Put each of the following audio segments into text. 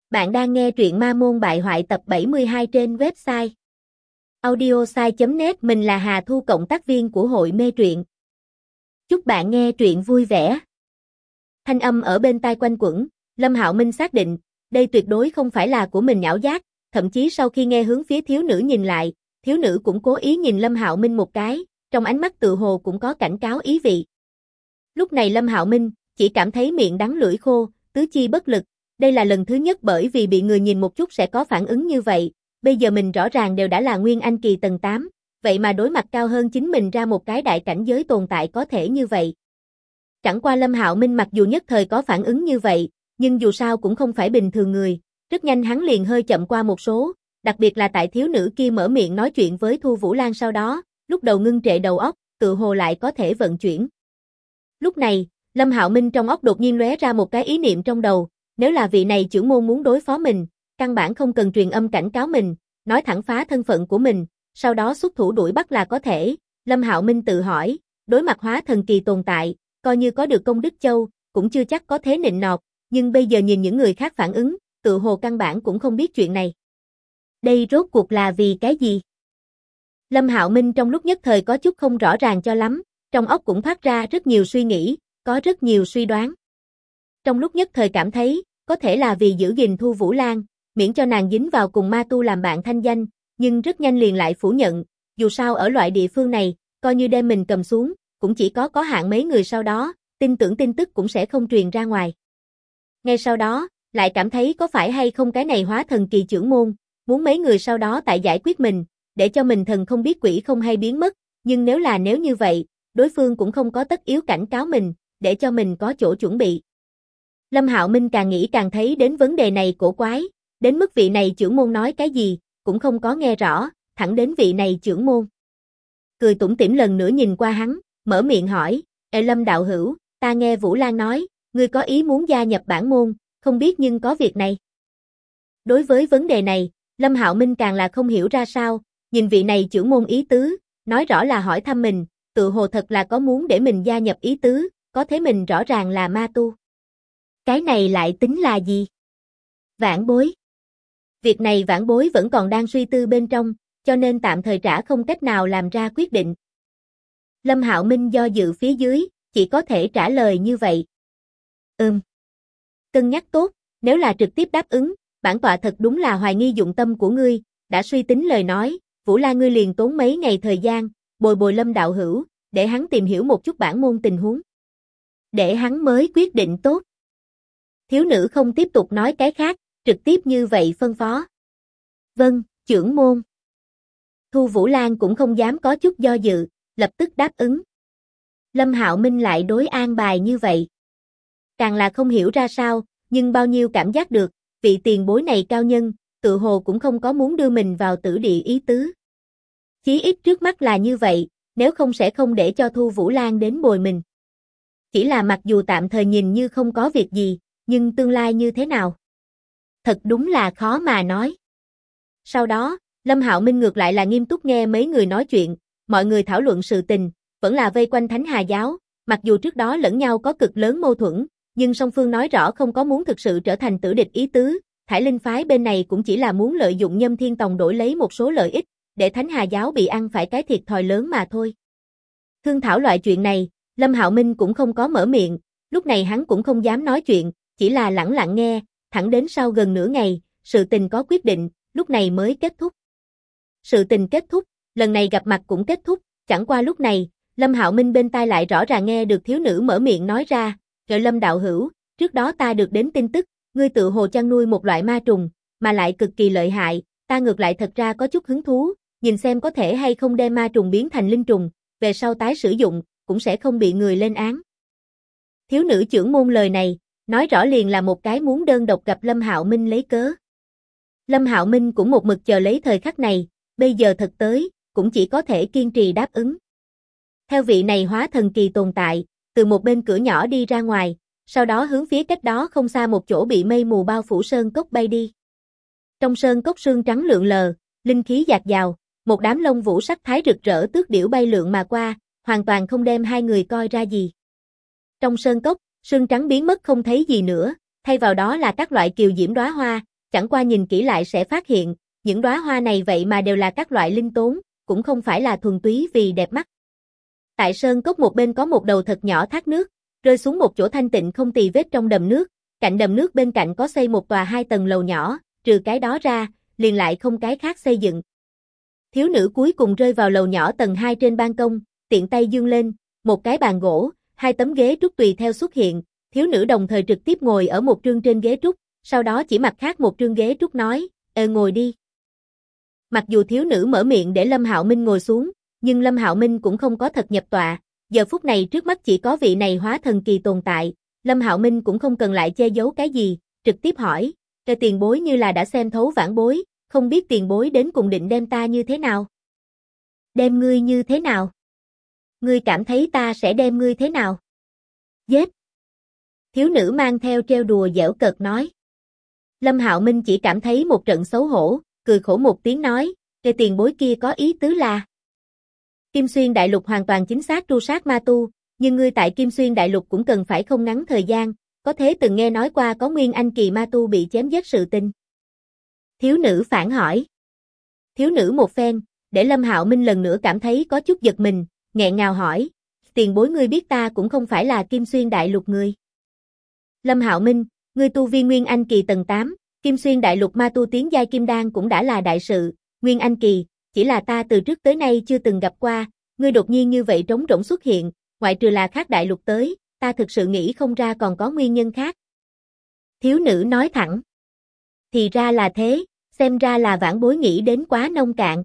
Bạn đang nghe truyện Ma Môn Bại Hoại tập 72 trên website audiosai.net. Mình là Hà Thu, cộng tác viên của hội mê truyện. Chúc bạn nghe truyện vui vẻ. Thanh âm ở bên tai quanh quẩn, Lâm Hạo Minh xác định, đây tuyệt đối không phải là của mình ảo giác, thậm chí sau khi nghe hướng phía thiếu nữ nhìn lại, thiếu nữ cũng cố ý nhìn Lâm Hạo Minh một cái, trong ánh mắt tự hồ cũng có cảnh cáo ý vị. Lúc này Lâm Hạo Minh chỉ cảm thấy miệng đắng lưỡi khô, tứ chi bất lực. Đây là lần thứ nhất bởi vì bị người nhìn một chút sẽ có phản ứng như vậy, bây giờ mình rõ ràng đều đã là Nguyên Anh kỳ tầng 8, vậy mà đối mặt cao hơn chính mình ra một cái đại cảnh giới tồn tại có thể như vậy. Chẳng qua Lâm Hạo Minh mặc dù nhất thời có phản ứng như vậy, nhưng dù sao cũng không phải bình thường người, rất nhanh hắn liền hơi chậm qua một số, đặc biệt là tại thiếu nữ kia mở miệng nói chuyện với Thu Vũ Lan sau đó, lúc đầu ngưng trệ đầu óc, tự hồ lại có thể vận chuyển. Lúc này, Lâm Hạo Minh trong óc đột nhiên lóe ra một cái ý niệm trong đầu. Nếu là vị này chưởng môn muốn đối phó mình, căn bản không cần truyền âm cảnh cáo mình, nói thẳng phá thân phận của mình, sau đó xuất thủ đuổi bắt là có thể. Lâm Hạo Minh tự hỏi, đối mặt hóa thần kỳ tồn tại, coi như có được công đức châu, cũng chưa chắc có thế nịnh nọt, nhưng bây giờ nhìn những người khác phản ứng, tự hồ căn bản cũng không biết chuyện này. Đây rốt cuộc là vì cái gì? Lâm Hạo Minh trong lúc nhất thời có chút không rõ ràng cho lắm, trong óc cũng phát ra rất nhiều suy nghĩ, có rất nhiều suy đoán. Trong lúc nhất thời cảm thấy, có thể là vì giữ gìn Thu Vũ Lan, miễn cho nàng dính vào cùng ma tu làm bạn thanh danh, nhưng rất nhanh liền lại phủ nhận, dù sao ở loại địa phương này, coi như đem mình cầm xuống, cũng chỉ có hạn mấy người sau đó, tin tưởng tin tức cũng sẽ không truyền ra ngoài. Ngay sau đó, lại cảm thấy có phải hay không cái này hóa thần kỳ chưởng môn, muốn mấy người sau đó tại giải quyết mình, để cho mình thần không biết quỷ không hay biến mất, nhưng nếu như vậy, đối phương cũng không có tất yếu cảnh cáo mình, để cho mình có chỗ chuẩn bị. Lâm Hạo Minh càng nghĩ càng thấy đến vấn đề này cổ quái, đến mức vị này chưởng môn nói cái gì, cũng không có nghe rõ, thẳng đến vị này chưởng môn. Cười tủm tỉm lần nữa nhìn qua hắn, mở miệng hỏi, Lâm đạo hữu, ta nghe Vũ Lan nói, ngươi có ý muốn gia nhập bản môn, không biết nhưng có việc này. Đối với vấn đề này, Lâm Hạo Minh càng là không hiểu ra sao, nhìn vị này chưởng môn ý tứ, nói rõ là hỏi thăm mình, tự hồ thật là có muốn để mình gia nhập ý tứ, có thế mình rõ ràng là ma tu. Cái này lại tính là gì? Vãn bối. Việc này vãn bối vẫn còn đang suy tư bên trong, cho nên tạm thời trả không cách nào làm ra quyết định. Lâm Hạo Minh do dự phía dưới, chỉ có thể trả lời như vậy. Cân nhắc tốt, nếu là trực tiếp đáp ứng, bản tọa thật đúng là hoài nghi dụng tâm của ngươi, đã suy tính lời nói, Vũ Lan ngươi liền tốn mấy ngày thời gian, bồi Lâm đạo hữu, để hắn tìm hiểu một chút bản môn tình huống. Để hắn mới quyết định tốt. Thiếu nữ không tiếp tục nói cái khác, trực tiếp như vậy phân phó. Vâng, chưởng môn. Thu Vũ Lan cũng không dám có chút do dự, lập tức đáp ứng. Lâm Hạo Minh lại đối an bài như vậy. Càng là không hiểu ra sao, nhưng bao nhiêu cảm giác được, vị tiền bối này cao nhân, tự hồ cũng không có muốn đưa mình vào tử địa ý tứ. Chí ít trước mắt là như vậy, nếu không sẽ không để cho Thu Vũ Lan đến bồi mình. Chỉ là mặc dù tạm thời nhìn như không có việc gì, nhưng tương lai như thế nào? Thật đúng là khó mà nói. Sau đó, Lâm Hạo Minh ngược lại là nghiêm túc nghe mấy người nói chuyện, mọi người thảo luận sự tình, vẫn là vây quanh Thánh Hà giáo, mặc dù trước đó lẫn nhau có cực lớn mâu thuẫn, nhưng song phương nói rõ không có muốn thực sự trở thành tử địch ý tứ, Thải Linh phái bên này cũng chỉ là muốn lợi dụng Nhâm Thiên Tông đổi lấy một số lợi ích, để Thánh Hà giáo bị ăn phải cái thiệt thòi lớn mà thôi. Thương thảo loại chuyện này, Lâm Hạo Minh cũng không có mở miệng, lúc này hắn cũng không dám nói chuyện, chỉ là lẳng lặng nghe, thẳng đến sau gần nửa ngày, sự tình có quyết định, lúc này mới kết thúc. Sự tình kết thúc, lần này gặp mặt cũng kết thúc, chẳng qua lúc này, Lâm Hạo Minh bên tai lại rõ ràng nghe được thiếu nữ mở miệng nói ra, "Rồi Lâm đạo hữu, trước đó ta được đến tin tức, ngươi tự hồ chăn nuôi một loại ma trùng, mà lại cực kỳ lợi hại, ta ngược lại thật ra có chút hứng thú, nhìn xem có thể hay không đem ma trùng biến thành linh trùng, về sau tái sử dụng, cũng sẽ không bị người lên án." Thiếu nữ chưởng môn lời này, nói rõ liền là một cái muốn đơn độc gặp Lâm Hạo Minh lấy cớ. Lâm Hạo Minh cũng một mực chờ lấy thời khắc này, bây giờ thật tới, cũng chỉ có thể kiên trì đáp ứng. Theo vị này hóa thần kỳ tồn tại, từ một bên cửa nhỏ đi ra ngoài, sau đó hướng phía cách đó không xa một chỗ bị mây mù bao phủ sơn cốc bay đi. Trong sơn cốc sương trắng lượn lờ, linh khí dạt dào, một đám lông vũ sắc thái rực rỡ tước điểu bay lượn mà qua, hoàn toàn không đem hai người coi ra gì. Trong sơn cốc, sương trắng biến mất không thấy gì nữa, thay vào đó là các loại kiều diễm đóa hoa, chẳng qua nhìn kỹ lại sẽ phát hiện, những đóa hoa này vậy mà đều là các loại linh tốn, cũng không phải là thuần túy vì đẹp mắt. Tại sơn cốc một bên có một đầu thật nhỏ thác nước, rơi xuống một chỗ thanh tịnh không tì vết trong đầm nước, cạnh đầm nước bên cạnh có xây một tòa 2 tầng lầu nhỏ, trừ cái đó ra, liền lại không cái khác xây dựng. Thiếu nữ cuối cùng rơi vào lầu nhỏ tầng 2 trên ban công, tiện tay giương lên, một cái bàn gỗ, 2 tấm ghế trúc tùy theo xuất hiện, thiếu nữ đồng thời trực tiếp ngồi ở một trương trên ghế trúc, sau đó chỉ mặt khác một trương ghế trúc nói, ngồi đi. Mặc dù thiếu nữ mở miệng để Lâm Hạo Minh ngồi xuống, nhưng Lâm Hạo Minh cũng không có thật nhập tọa, giờ phút này trước mắt chỉ có vị này hóa thần kỳ tồn tại, Lâm Hạo Minh cũng không cần lại che giấu cái gì, trực tiếp hỏi, tiền bối như là đã xem thấu vãn bối, không biết tiền bối đến cùng định đem ta như thế nào? Đem ngươi như thế nào? Ngươi cảm thấy ta sẽ đem ngươi thế nào? Giết! Thiếu nữ mang theo trêu đùa giễu cợt nói. Lâm Hạo Minh chỉ cảm thấy một trận xấu hổ, cười khổ một tiếng nói, tiền bối kia có ý tứ là Kim Xuyên Đại Lục hoàn toàn chính xác tru sát ma tu, nhưng ngươi tại Kim Xuyên Đại Lục cũng cần phải không ngắn thời gian, có thế từng nghe nói qua có nguyên anh kỳ ma tu bị chém giết sự tình. Thiếu nữ phản hỏi. Thiếu nữ một phen, để Lâm Hạo Minh lần nữa cảm thấy có chút giật mình, nghẹn ngào hỏi, tiền bối ngươi biết ta cũng không phải là Kim Xuyên Đại Lục người. Lâm Hạo Minh, ngươi tu vi nguyên anh kỳ tầng 8, Kim Xuyên Đại Lục ma tu tiến giai kim đan cũng đã là đại sự, nguyên anh kỳ, chỉ là ta từ trước tới nay chưa từng gặp qua, ngươi đột nhiên như vậy trống rỗng xuất hiện, ngoại trừ là khác đại lục tới, ta thực sự nghĩ không ra còn có nguyên nhân khác. Thiếu nữ nói thẳng. Thì ra là thế, xem ra là vãn bối nghĩ đến quá nông cạn.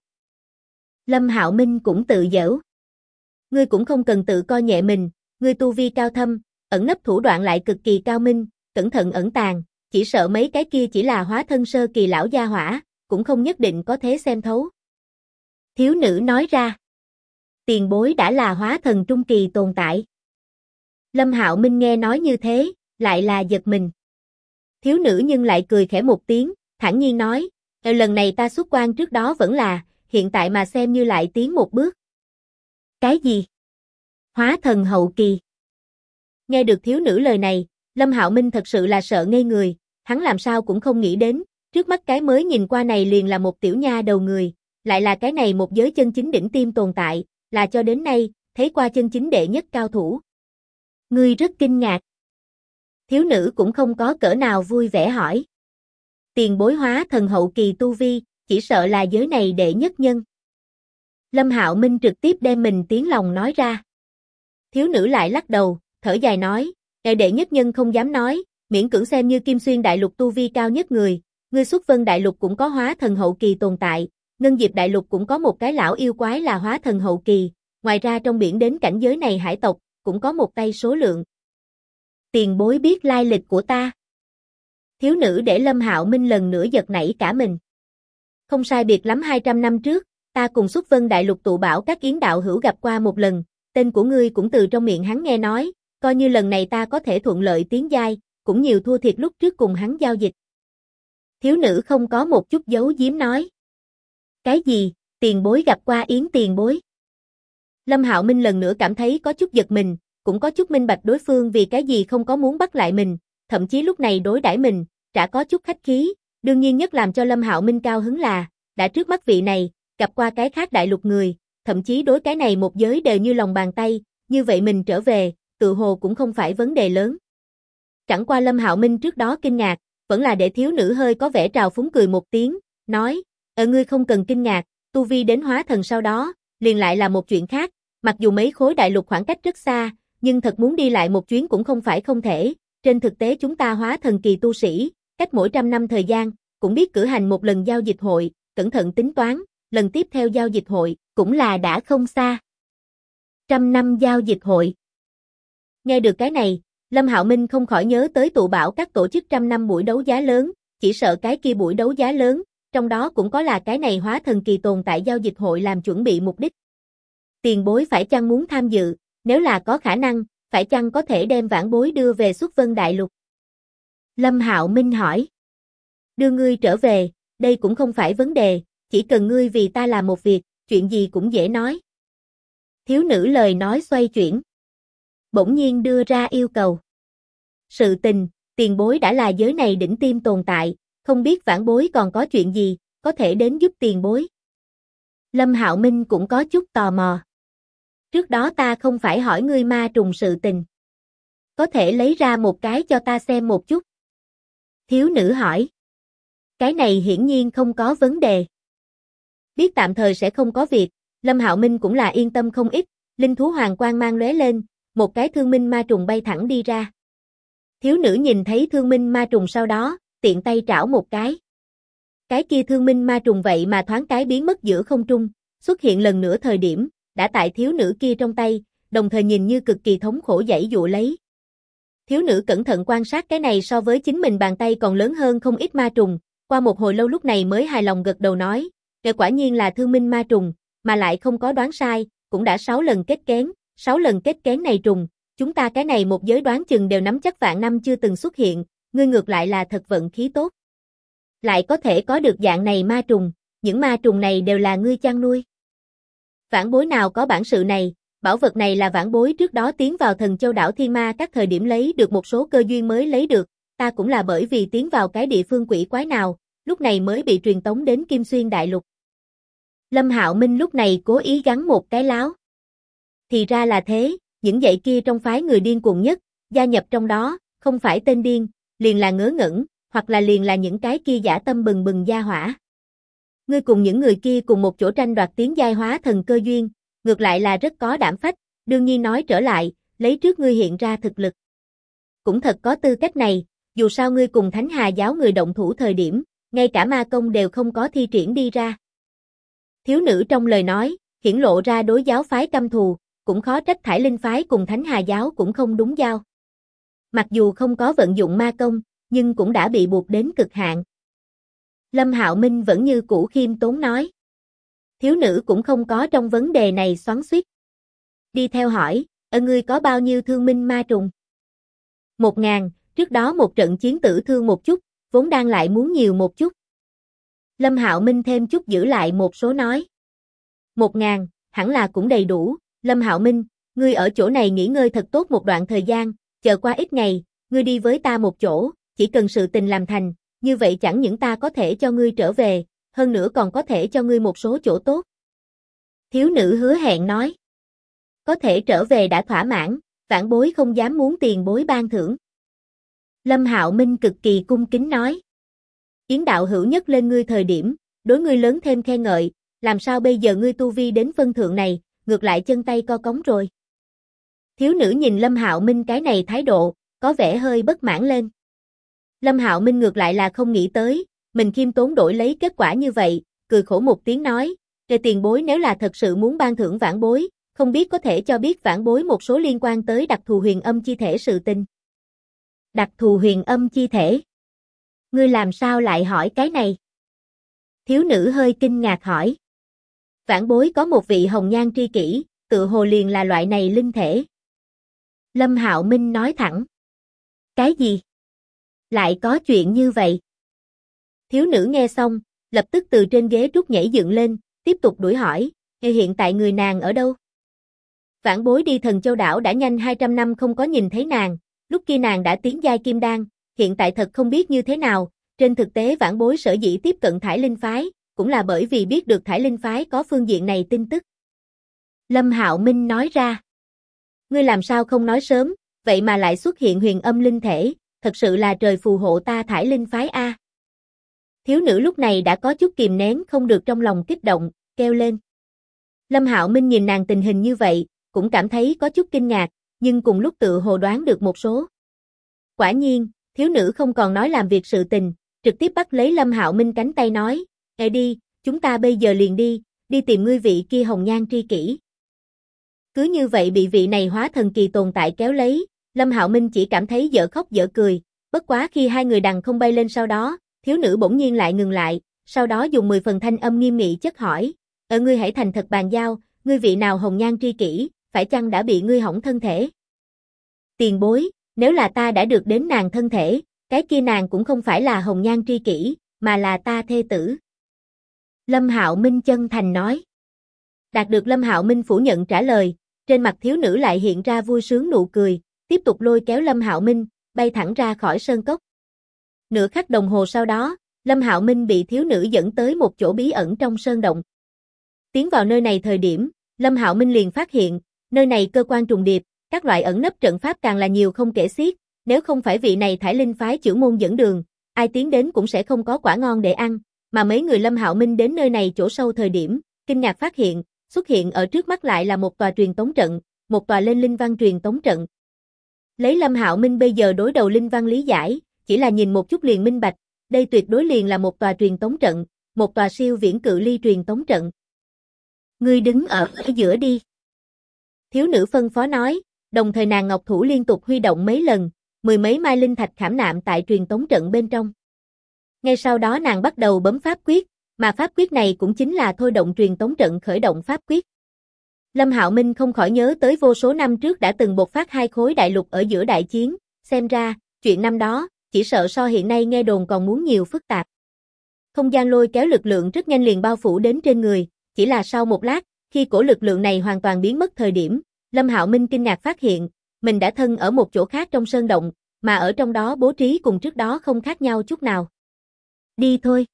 Lâm Hạo Minh cũng tự giễu. Ngươi cũng không cần tự coi nhẹ mình, ngươi tu vi cao thâm, ẩn nấp thủ đoạn lại cực kỳ cao minh, cẩn thận ẩn tàng, chỉ sợ mấy cái kia chỉ là hóa thân sơ kỳ lão gia hỏa, cũng không nhất định có thể xem thấu. Thiếu nữ nói ra. Tiền bối đã là hóa thần trung kỳ tồn tại. Lâm Hạo Minh nghe nói như thế, lại là giật mình. Thiếu nữ nhưng lại cười khẽ một tiếng, thản nhiên nói, lần này ta xuất quan trước đó vẫn là, hiện tại mà xem như lại tiến một bước. Cái gì? Hóa thần hậu kỳ. Nghe được thiếu nữ lời này, Lâm Hạo Minh thật sự là sợ ngây người, hắn làm sao cũng không nghĩ đến, trước mắt cái mới nhìn qua này liền là một tiểu nha đầu người, lại là cái này một giới chân chính đỉnh tiêm tồn tại, là cho đến nay, thấy qua chân chính đệ nhất cao thủ. Ngươi rất kinh ngạc. Thiếu nữ cũng không có cỡ nào vui vẻ hỏi. Tiền bối hóa thần hậu kỳ tu vi, chỉ sợ là giới này đệ nhất nhân. Lâm Hạo Minh trực tiếp đem mình tiếng lòng nói ra. Thiếu nữ lại lắc đầu, thở dài nói, đệ nhất nhân không dám nói, miễn cưỡng xem như Kim Xuyên Đại Lục tu vi cao nhất người, ngươi Xuất Vân Đại Lục cũng có hóa thần hậu kỳ tồn tại, Ngân Diệp Đại Lục cũng có một cái lão yêu quái là hóa thần hậu kỳ, ngoài ra trong biển đến cảnh giới này hải tộc, cũng có một tay số lượng. Tiền bối biết lai lịch của ta. Thiếu nữ để Lâm Hạo Minh lần nữa giật nảy cả mình. Không sai biệt lắm 200 năm trước, ta cùng Xuất Vân Đại Lục tụ bảo các yến đạo hữu gặp qua một lần, tên của ngươi cũng từ trong miệng hắn nghe nói, coi như lần này ta có thể thuận lợi tiến giai, cũng nhiều thua thiệt lúc trước cùng hắn giao dịch. Thiếu nữ không có một chút giấu giếm nói. Cái gì, tiền bối gặp qua yến tiền bối? Lâm Hạo Minh lần nữa cảm thấy có chút giật mình, cũng có chút minh bạch đối phương vì cái gì không có muốn bắt lại mình, thậm chí lúc này đối đãi mình, chả có chút khách khí, đương nhiên nhất làm cho Lâm Hạo Minh cao hứng là, đã trước mắt vị này, gặp qua cái khác đại lục người, thậm chí đối cái này một giới đều như lòng bàn tay, như vậy mình trở về, tự hồ cũng không phải vấn đề lớn. Chẳng qua Lâm Hạo Minh trước đó kinh ngạc, vẫn là để thiếu nữ hơi có vẻ trào phúng cười một tiếng, nói, ngươi không cần kinh ngạc, tu vi đến hóa thần sau đó, liền lại là một chuyện khác, mặc dù mấy khối đại lục khoảng cách rất xa, nhưng thật muốn đi lại một chuyến cũng không phải không thể, trên thực tế chúng ta hóa thần kỳ tu sĩ, cách mỗi 100 năm thời gian, cũng biết cử hành một lần giao dịch hội, cẩn thận tính toán, lần tiếp theo giao dịch hội, cũng là đã không xa. 100 năm giao dịch hội. Nghe được cái này, Lâm Hạo Minh không khỏi nhớ tới tụ bảo các tổ chức 100 năm buổi đấu giá lớn, chỉ sợ cái kia buổi đấu giá lớn, trong đó cũng có là cái này hóa thần kỳ tồn tại giao dịch hội làm chuẩn bị mục đích. Tiền bối phải chăng muốn tham dự, nếu là có khả năng, phải chăng có thể đem vãn bối đưa về Xuất Vân Đại Lục? Lâm Hạo Minh hỏi. Đưa ngươi trở về, đây cũng không phải vấn đề, chỉ cần ngươi vì ta làm một việc, chuyện gì cũng dễ nói. Thiếu nữ lời nói xoay chuyển. Bỗng nhiên đưa ra yêu cầu. Sự tình, tiền bối đã là giới này đỉnh tiêm tồn tại, không biết vãn bối còn có chuyện gì, có thể đến giúp tiền bối. Lâm Hạo Minh cũng có chút tò mò. Trước đó ta không phải hỏi ngươi ma trùng sự tình. Có thể lấy ra một cái cho ta xem một chút. Thiếu nữ hỏi. Cái này hiển nhiên không có vấn đề. Biết tạm thời sẽ không có việc, Lâm Hạo Minh cũng là yên tâm không ít, linh thú hoàng quang mang lóe lên, một cái thương minh ma trùng bay thẳng đi ra. Thiếu nữ nhìn thấy thương minh ma trùng sau đó, tiện tay trảo một cái. Cái kia thương minh ma trùng vậy mà thoáng cái biến mất giữa không trung, xuất hiện lần nữa thời điểm, đã tại thiếu nữ kia trong tay, đồng thời nhìn như cực kỳ thống khổ giãy giụa lấy. Thiếu nữ cẩn thận quan sát cái này so với chính mình bàn tay còn lớn hơn không ít ma trùng, qua một hồi lâu lúc này mới hài lòng gật đầu nói, quả nhiên là thương minh ma trùng, mà lại không có đoán sai, cũng đã 6 lần kết kén, 6 lần kết kén này trùng, chúng ta cái này một giới đoán chừng đều nắm chắc vạn năm chưa từng xuất hiện, ngươi ngược lại là thật vận khí tốt. Lại có thể có được dạng này ma trùng, những ma trùng này đều là ngươi chăn nuôi. Vãn bối nào có bản sự này, bảo vật này là vãn bối trước đó tiến vào Thần Châu đảo Thiên Ma các thời điểm lấy được một số cơ duyên mới lấy được, ta cũng là bởi vì tiến vào cái địa phương quỷ quái nào, lúc này mới bị truyền tống đến Kim Xuyên Đại Lục. Lâm Hạo Minh lúc này cố ý gắn một cái láo. Thì ra là thế, những dạy kia trong phái người điên cuồng nhất, gia nhập trong đó, không phải tên điên, liền là ngớ ngẩn, hoặc là liền là những cái kia dã tâm bừng bừng gia hỏa. Ngươi cùng những người kia cùng một chỗ tranh đoạt tiến giai hóa thần cơ duyên, ngược lại là rất có đảm phách, đương nhiên nói trở lại, lấy trước ngươi hiện ra thực lực. Cũng thật có tư cách này, dù sao ngươi cùng Thánh Hà giáo người động thủ thời điểm, ngay cả ma công đều không có thi triển đi ra. Thiếu nữ trong lời nói, hiển lộ ra đối giáo phái căm thù, cũng khó trách Thải Linh phái cùng Thánh Hà giáo cũng không đúng giao. Mặc dù không có vận dụng ma công, nhưng cũng đã bị buộc đến cực hạn. Lâm Hạo Minh vẫn như cũ khiêm tốn nói. Thiếu nữ cũng không có trong vấn đề này xoắn xuýt. Đi theo hỏi, ngươi có bao nhiêu thương minh ma trùng? 1000, trước đó một trận chiến tử thương một chút, vốn đang lại muốn nhiều một chút. Lâm Hạo Minh thêm chút giữ lại một số nói. 1000, hẳn là cũng đầy đủ, Lâm Hạo Minh, ngươi ở chỗ này nghỉ ngơi thật tốt một đoạn thời gian, chờ qua ít ngày, ngươi đi với ta một chỗ, chỉ cần sự tình làm thành, như vậy chẳng những ta có thể cho ngươi trở về, hơn nữa còn có thể cho ngươi một số chỗ tốt. Thiếu nữ hứa hẹn nói. Có thể trở về đã thỏa mãn, vãn bối không dám muốn tiền bối ban thưởng. Lâm Hạo Minh cực kỳ cung kính nói. Yến đạo hữu nhất lên ngươi thời điểm, đối ngươi lớn thêm khen ngợi, làm sao bây giờ ngươi tu vi đến phân thượng này, ngược lại chân tay co cống rồi. Thiếu nữ nhìn Lâm Hạo Minh cái này thái độ, có vẻ hơi bất mãn lên. Lâm Hạo Minh ngược lại là không nghĩ tới, mình khiêm tốn đổi lấy kết quả như vậy, cười khổ một tiếng nói, tiền bối nếu là thật sự muốn ban thưởng vãn bối, không biết có thể cho biết vãn bối một số liên quan tới đặc thù huyền âm chi thể sự tình. Đặc thù huyền âm chi thể? Ngươi làm sao lại hỏi cái này? Thiếu nữ hơi kinh ngạc hỏi. Vãn bối có một vị hồng nhan tri kỷ, tự hồ liền là loại này linh thể. Lâm Hạo Minh nói thẳng. Cái gì? Lại có chuyện như vậy? Thiếu nữ nghe xong, lập tức từ trên ghế trúc nhảy dựng lên, tiếp tục đuổi hỏi, hiện tại người nàng ở đâu? Vãn bối đi Thần Châu đảo đã nhanh 200 năm không có nhìn thấy nàng, lúc kia nàng đã tiến giai kim đan, hiện tại thật không biết như thế nào, trên thực tế vãn bối sở dĩ tiếp cận Thải Linh phái, cũng là bởi vì biết được Thải Linh phái có phương diện này tin tức. Lâm Hạo Minh nói ra. Ngươi làm sao không nói sớm, vậy mà lại xuất hiện huyền âm linh thể, thật sự là trời phù hộ ta Thải Linh phái a. Thiếu nữ lúc này đã có chút kìm nén không được trong lòng kích động, kêu lên. Lâm Hạo Minh nhìn nàng tình hình như vậy, cũng cảm thấy có chút kinh ngạc, nhưng cùng lúc tự hồ đoán được một số. Quả nhiên, thiếu nữ không còn nói làm việc sự tình, trực tiếp bắt lấy Lâm Hạo Minh cánh tay nói, đi, chúng ta bây giờ liền đi tìm ngươi vị kia hồng nhan tri kỷ. Cứ như vậy bị vị này hóa thần kỳ tồn tại kéo lấy, Lâm Hạo Minh chỉ cảm thấy dở khóc dở cười, bất quá khi hai người đằng không bay lên sau đó, thiếu nữ bỗng nhiên lại ngừng lại, sau đó dùng 10 phần thanh âm nghiêm nghị chất hỏi, ngươi hãy thành thật bàn giao, ngươi vị nào hồng nhan tri kỷ, phải chăng đã bị ngươi hỏng thân thể? Tiền bối, nếu là ta đã được đến nàng thân thể, cái kia nàng cũng không phải là hồng nhan tri kỷ, mà là ta thê tử. Lâm Hạo Minh chân thành nói. Đạt được Lâm Hạo Minh phủ nhận trả lời, trên mặt thiếu nữ lại hiện ra vui sướng nụ cười, tiếp tục lôi kéo Lâm Hạo Minh, bay thẳng ra khỏi sơn cốc. Nửa khắc đồng hồ sau đó, Lâm Hạo Minh bị thiếu nữ dẫn tới một chỗ bí ẩn trong sơn động. Tiến vào nơi này thời điểm, Lâm Hạo Minh liền phát hiện, nơi này cơ quan trùng điệp, các loại ẩn nấp trận pháp càng là nhiều không kể xiết, nếu không phải vị này Thải Linh phái chưởng môn dẫn đường, ai tiến đến cũng sẽ không có quả ngon để ăn, mà mấy người Lâm Hạo Minh đến nơi này chỗ sâu thời điểm, kinh ngạc phát hiện, xuất hiện ở trước mắt lại là một tòa truyền tống trận, một tòa lên linh văn truyền tống trận. Lấy Lâm Hạo Minh bây giờ đối đầu linh văn lý giải, chỉ là nhìn một chút liền minh bạch, đây tuyệt đối liền là một tòa truyền tống trận, một tòa siêu viễn cự ly truyền tống trận. Ngươi đứng ở giữa đi. Thiếu nữ phân phó nói, đồng thời nàng ngọc thủ liên tục huy động mấy lần, mười mấy mai linh thạch khảm nạm tại truyền tống trận bên trong. Ngay sau đó nàng bắt đầu bấm pháp quyết, mà pháp quyết này cũng chính là thôi động truyền tống trận khởi động pháp quyết. Lâm Hạo Minh không khỏi nhớ tới vô số năm trước đã từng bộc phát hai khối đại lục ở giữa đại chiến, xem ra, chuyện năm đó, chỉ sợ so hiện nay nghe đồn còn muốn nhiều phức tạp. Không gian lôi kéo lực lượng rất nhanh liền bao phủ đến trên người, chỉ là sau một lát, khi cổ lực lượng này hoàn toàn biến mất thời điểm, Lâm Hạo Minh kinh ngạc phát hiện, mình đã thân ở một chỗ khác trong sơn động, mà ở trong đó bố trí cùng trước đó không khác nhau chút nào. Đi thôi.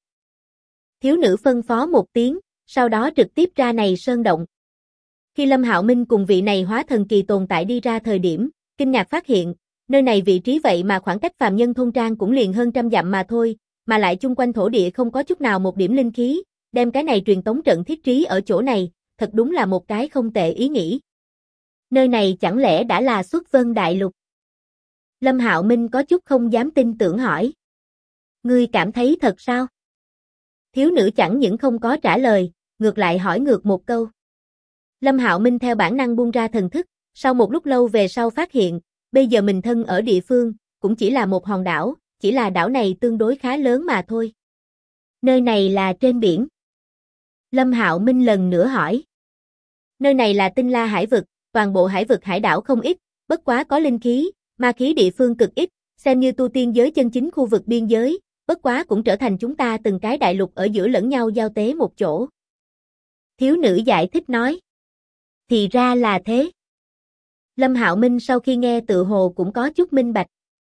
Thiếu nữ phân phó một tiếng, sau đó trực tiếp ra này sơn động. Khi Lâm Hạo Minh cùng vị này hóa thần kỳ tồn tại đi ra thời điểm, kinh ngạc phát hiện, nơi này vị trí vậy mà khoảng cách phàm nhân thôn trang cũng liền hơn trăm dặm mà thôi, mà lại chung quanh thổ địa không có chút nào một điểm linh khí, đem cái này truyền tống trận thiết trí ở chỗ này, thật đúng là một cái không tệ ý nghĩ. Nơi này chẳng lẽ đã là Xuất Vân Đại Lục? Lâm Hạo Minh có chút không dám tin tưởng hỏi. Ngươi cảm thấy thật sao? Thiếu nữ chẳng những không có trả lời, ngược lại hỏi ngược một câu. Lâm Hạo Minh theo bản năng buông ra thần thức, sau một lúc lâu về sau phát hiện, bây giờ mình thân ở địa phương, cũng chỉ là một hòn đảo, chỉ là đảo này tương đối khá lớn mà thôi. Nơi này là trên biển. Lâm Hạo Minh lần nữa hỏi. Nơi này là Tinh La hải vực, toàn bộ hải vực hải đảo không ít, bất quá có linh khí, ma khí địa phương cực ít, xem như tu tiên giới chân chính khu vực biên giới, bất quá cũng trở thành chúng ta từng cái đại lục ở giữa lẫn nhau giao tế một chỗ. Thiếu nữ giải thích nói. Thì ra là thế. Lâm Hạo Minh sau khi nghe tự hồ cũng có chút minh bạch.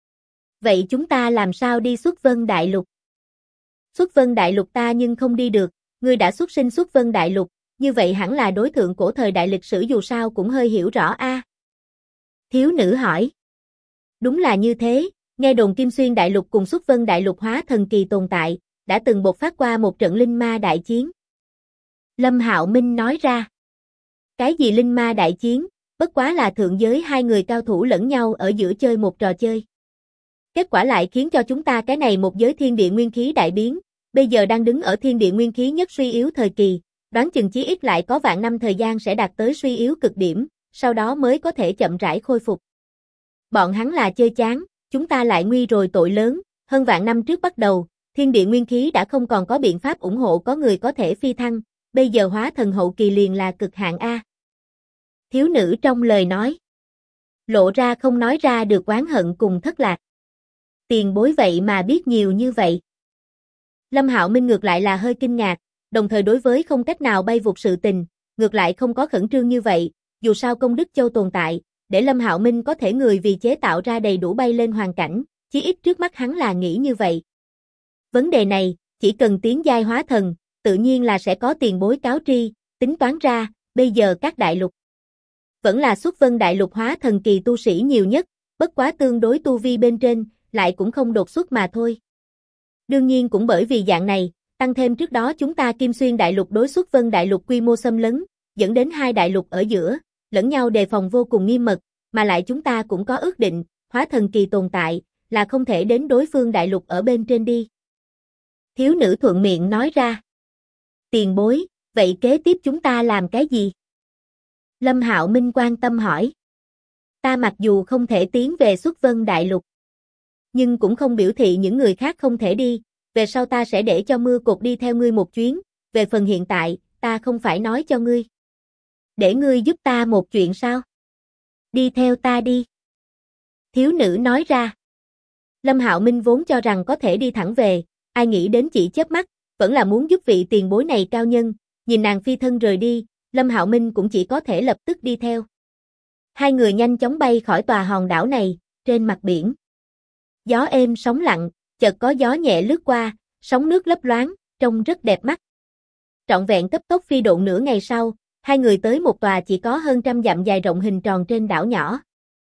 Vậy chúng ta làm sao đi Xuất Vân Đại Lục? Xuất Vân Đại Lục ta nhưng không đi được, ngươi đã xuất sinh Xuất Vân Đại Lục, như vậy hẳn là đối tượng cổ thời đại lịch sử dù sao cũng hơi hiểu rõ a. Thiếu nữ hỏi. Đúng là như thế, nghe đồn Kim Xuyên Đại Lục cùng Xuất Vân Đại Lục hóa thần kỳ tồn tại, đã từng bộc phát qua một trận linh ma đại chiến. Lâm Hạo Minh nói ra. Cái gì linh ma đại chiến, bất quá là thượng giới hai người cao thủ lẫn nhau ở giữa chơi một trò chơi. Kết quả lại khiến cho chúng ta cái này một giới thiên địa nguyên khí đại biến, bây giờ đang đứng ở thiên địa nguyên khí nhất suy yếu thời kỳ, đoán chừng chí ít lại có vạn năm thời gian sẽ đạt tới suy yếu cực điểm, sau đó mới có thể chậm rãi khôi phục. Bọn hắn là chơi chán, chúng ta lại nguy rồi tội lớn, hơn vạn năm trước bắt đầu, thiên địa nguyên khí đã không còn có biện pháp ủng hộ có người có thể phi thăng, bây giờ hóa thần hậu kỳ liền là cực hạn A. Thiếu nữ trong lời nói, lộ ra không nói ra được oán hận cùng thất lạc. Tiền bối vậy mà biết nhiều như vậy. Lâm Hạo Minh ngược lại là hơi kinh ngạc, đồng thời đối với không cách nào bay vụt sự tình, ngược lại không có khẩn trương như vậy, dù sao công đức châu tồn tại, để Lâm Hạo Minh có thể người vì chế tạo ra đầy đủ bay lên hoàn cảnh, chí ít trước mắt hắn là nghĩ như vậy. Vấn đề này, chỉ cần tiến giai hóa thần, tự nhiên là sẽ có tiền bối cáo tri, tính toán ra, bây giờ các đại lục. Vẫn là Xuất Vân Đại Lục hóa thần kỳ tu sĩ nhiều nhất, bất quá tương đối tu vi bên trên, lại cũng không đột xuất mà thôi. Đương nhiên cũng bởi vì dạng này, tăng thêm trước đó chúng ta Kim Xuyên Đại Lục đối Xuất Vân Đại Lục quy mô xâm lấn, dẫn đến hai đại lục ở giữa, lẫn nhau đề phòng vô cùng nghiêm mật, mà lại chúng ta cũng có ước định, hóa thần kỳ tồn tại, là không thể đến đối phương đại lục ở bên trên đi. Thiếu nữ thuận miệng nói ra. Tiền bối, vậy kế tiếp chúng ta làm cái gì? Lâm Hạo Minh quan tâm hỏi. Ta mặc dù không thể tiến về Xuất Vân Đại Lục, nhưng cũng không biểu thị những người khác không thể đi, về sau ta sẽ để cho mưa cột đi theo ngươi một chuyến, về phần hiện tại, ta không phải nói cho ngươi. Để ngươi giúp ta một chuyện sao? Đi theo ta đi. Thiếu nữ nói ra. Lâm Hạo Minh vốn cho rằng có thể đi thẳng về, ai nghĩ đến chỉ chớp mắt, vẫn là muốn giúp vị tiền bối này cao nhân, nhìn nàng phi thân rời đi, Lâm Hạo Minh cũng chỉ có thể lập tức đi theo. Hai người nhanh chóng bay khỏi tòa hòn đảo này, trên mặt biển. Gió êm sóng lặng, chợt có gió nhẹ lướt qua, sóng nước lấp loáng, trông rất đẹp mắt. Trọn vẹn cấp tốc phi độn nửa ngày sau, hai người tới một tòa chỉ có hơn 100 dặm dài rộng hình tròn trên đảo nhỏ.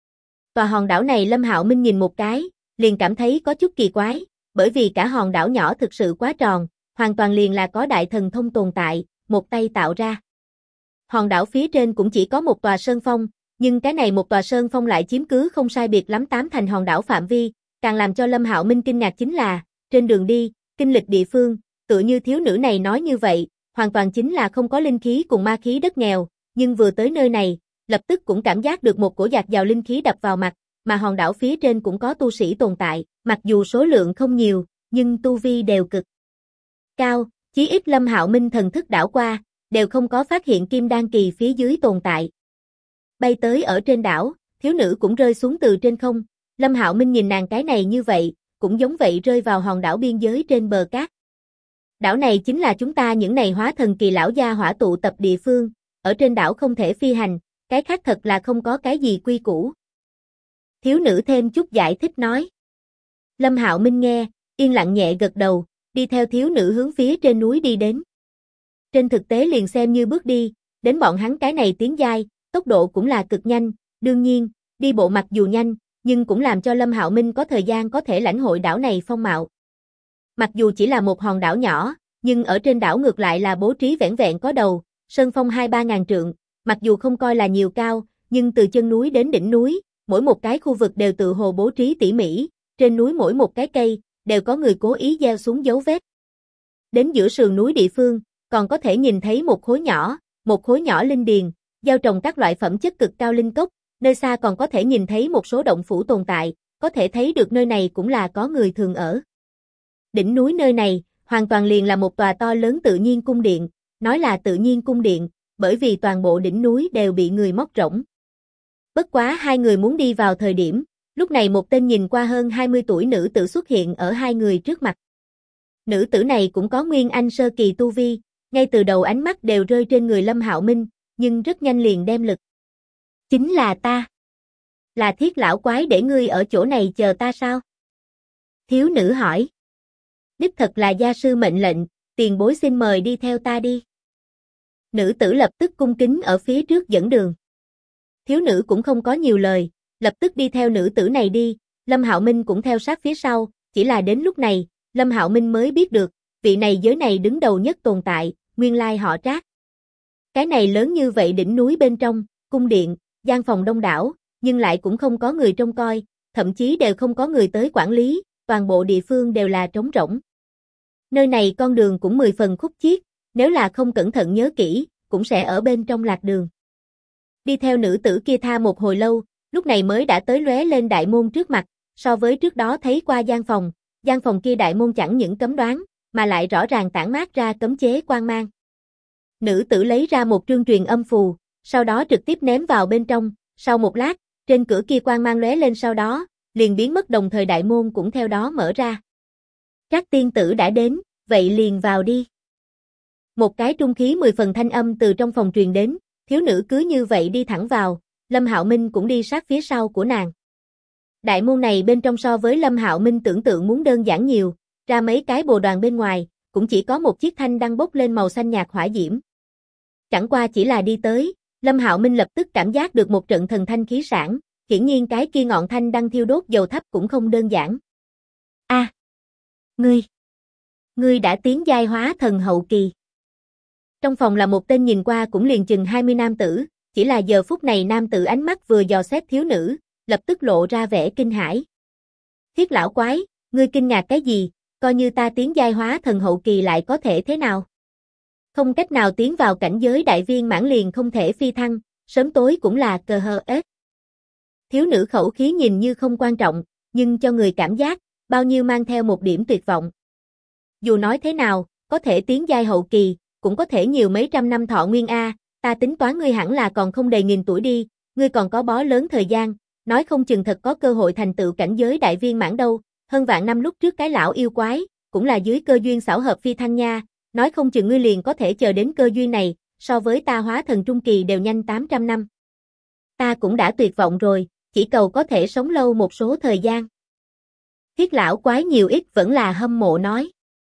Tòa hòn đảo này Lâm Hạo Minh nhìn một cái, liền cảm thấy có chút kỳ quái, bởi vì cả hòn đảo nhỏ thực sự quá tròn, hoàn toàn liền là có đại thần thông tồn tại, một tay tạo ra. Hòn đảo phía trên cũng chỉ có một tòa sơn phong, nhưng cái này một tòa sơn phong lại chiếm cứ không sai biệt lắm 8 thành hòn đảo phạm vi, càng làm cho Lâm Hạo Minh kinh ngạc chính là, trên đường đi, kinh lịch địa phương, tựa như thiếu nữ này nói như vậy, hoàn toàn chính là không có linh khí cùng ma khí đất nghèo, nhưng vừa tới nơi này, lập tức cũng cảm giác được một cổ dạt dào linh khí đập vào mặt, mà hòn đảo phía trên cũng có tu sĩ tồn tại, mặc dù số lượng không nhiều, nhưng tu vi đều cực cao, chí ít Lâm Hạo Minh thần thức đảo qua, đều không có phát hiện kim đan kỳ phía dưới tồn tại. Bay tới ở trên đảo, thiếu nữ cũng rơi xuống từ trên không, Lâm Hạo Minh nhìn nàng cái này như vậy, cũng giống vậy rơi vào hòn đảo biên giới trên bờ cát. Đảo này chính là chúng ta những này hóa thần kỳ lão gia hỏa tụ tập địa phương, ở trên đảo không thể phi hành, cái khác thật là không có cái gì quy củ. Thiếu nữ thêm chút giải thích nói. Lâm Hạo Minh nghe, yên lặng nhẹ gật đầu, đi theo thiếu nữ hướng phía trên núi đi đến. Trên thực tế liền xem như bước đi, đến bọn hắn cái này tiến giai, tốc độ cũng là cực nhanh, đương nhiên, đi bộ mặc dù nhanh, nhưng cũng làm cho Lâm Hạo Minh có thời gian có thể lãnh hội đảo này phong mạo. Mặc dù chỉ là một hòn đảo nhỏ, nhưng ở trên đảo ngược lại là bố trí vẻn vẹn có đầu, sơn phong 2-3 ngàn trượng, mặc dù không coi là nhiều cao, nhưng từ chân núi đến đỉnh núi, mỗi một cái khu vực đều tự hồ bố trí tỉ mỉ, trên núi mỗi một cái cây, đều có người cố ý gieo xuống dấu vết. Đến giữa sườn núi địa phương, còn có thể nhìn thấy một khối nhỏ linh điền, gieo trồng các loại phẩm chất cực cao linh cốc, nơi xa còn có thể nhìn thấy một số động phủ tồn tại, có thể thấy được nơi này cũng là có người thường ở. Đỉnh núi nơi này, hoàn toàn liền là một tòa to lớn tự nhiên cung điện, nói là tự nhiên cung điện, bởi vì toàn bộ đỉnh núi đều bị người móc rỗng. Bất quá hai người muốn đi vào thời điểm, lúc này một tên nhìn qua hơn 20 tuổi nữ tử xuất hiện ở hai người trước mặt. Nữ tử này cũng có nguyên anh sơ kỳ tu vi, ngay từ đầu ánh mắt đều rơi trên người Lâm Hạo Minh, nhưng rất nhanh liền đem lực. Chính là ta. Là Thiết lão quái để ngươi ở chỗ này chờ ta sao? Thiếu nữ hỏi. Đích thật là gia sư mệnh lệnh, tiền bối xin mời đi theo ta đi. Nữ tử lập tức cung kính ở phía trước dẫn đường. Thiếu nữ cũng không có nhiều lời, lập tức đi theo nữ tử này đi, Lâm Hạo Minh cũng theo sát phía sau, chỉ là đến lúc này, Lâm Hạo Minh mới biết được, vị này giới này đứng đầu nhất tồn tại, nguyên lai họ Trác. Cái này lớn như vậy đỉnh núi bên trong, cung điện, gian phòng đông đảo, nhưng lại cũng không có người trông coi, thậm chí đều không có người tới quản lý, toàn bộ địa phương đều là trống rỗng. Nơi này con đường cũng 10 phần khúc chiết, nếu là không cẩn thận nhớ kỹ, cũng sẽ ở bên trong lạc đường. Đi theo nữ tử kia tha một hồi lâu, lúc này mới đã tới lóe lên đại môn trước mặt, so với trước đó thấy qua gian phòng kia đại môn chẳng những cấm đoán, mà lại rõ ràng tản mát ra cấm chế quang mang. Nữ tử lấy ra một trương truyền âm phù, sau đó trực tiếp ném vào bên trong, sau một lát, trên cửa kia quang mang lóe lên sau đó, liền biến mất đồng thời đại môn cũng theo đó mở ra. Trác tiên tử đã đến, vậy liền vào đi. Một cái trung khí 10 phần thanh âm từ trong phòng truyền đến, thiếu nữ cứ như vậy đi thẳng vào, Lâm Hạo Minh cũng đi sát phía sau của nàng. Đại môn này bên trong so với Lâm Hạo Minh tưởng tượng muốn đơn giản nhiều, ra mấy cái bồ đoàn bên ngoài, cũng chỉ có một chiếc thanh đăng bốc lên màu xanh nhạt hỏa diễm. Chẳng qua chỉ là đi tới, Lâm Hạo Minh lập tức cảm giác được một trận thần thanh khí sảng, hiển nhiên cái kia ngọn thanh đăng thiêu đốt dầu thấp cũng không đơn giản. A, ngươi đã tiến giai hóa thần hậu kỳ. Trong phòng là một tên nhìn qua cũng liền chừng 20 nam tử, chỉ là giờ phút này nam tử ánh mắt vừa dò xét thiếu nữ, lập tức lộ ra vẻ kinh hãi. Thiết lão quái, ngươi kinh ngạc cái gì, coi như ta tiến giai hóa thần hậu kỳ lại có thể thế nào? Không cách nào tiến vào cảnh giới đại viên mãn liền không thể phi thăng, sớm tối cũng là cờ hờ ết. Thiếu nữ khẩu khí nhìn như không quan trọng, nhưng cho người cảm giác, bao nhiêu mang theo một điểm tuyệt vọng. Dù nói thế nào, có thể tiến giai hậu kỳ, cũng có thể nhiều mấy trăm năm thọ nguyên a, ta tính toán ngươi hẳn là còn không đầy 1000 tuổi đi, ngươi còn có bó lớn thời gian, nói không chừng thật có cơ hội thành tựu cảnh giới đại viên mãn đâu, hơn vạn năm lúc trước cái lão yêu quái, cũng là dưới cơ duyên xảo hợp phi thăng nha, nói không chừng ngươi liền có thể chờ đến cơ duyên này, so với ta hóa thần trung kỳ đều nhanh 800 năm. Ta cũng đã tuyệt vọng rồi, chỉ cầu có thể sống lâu một số thời gian. Thiết lão quái nhiều ít vẫn là hâm mộ nói.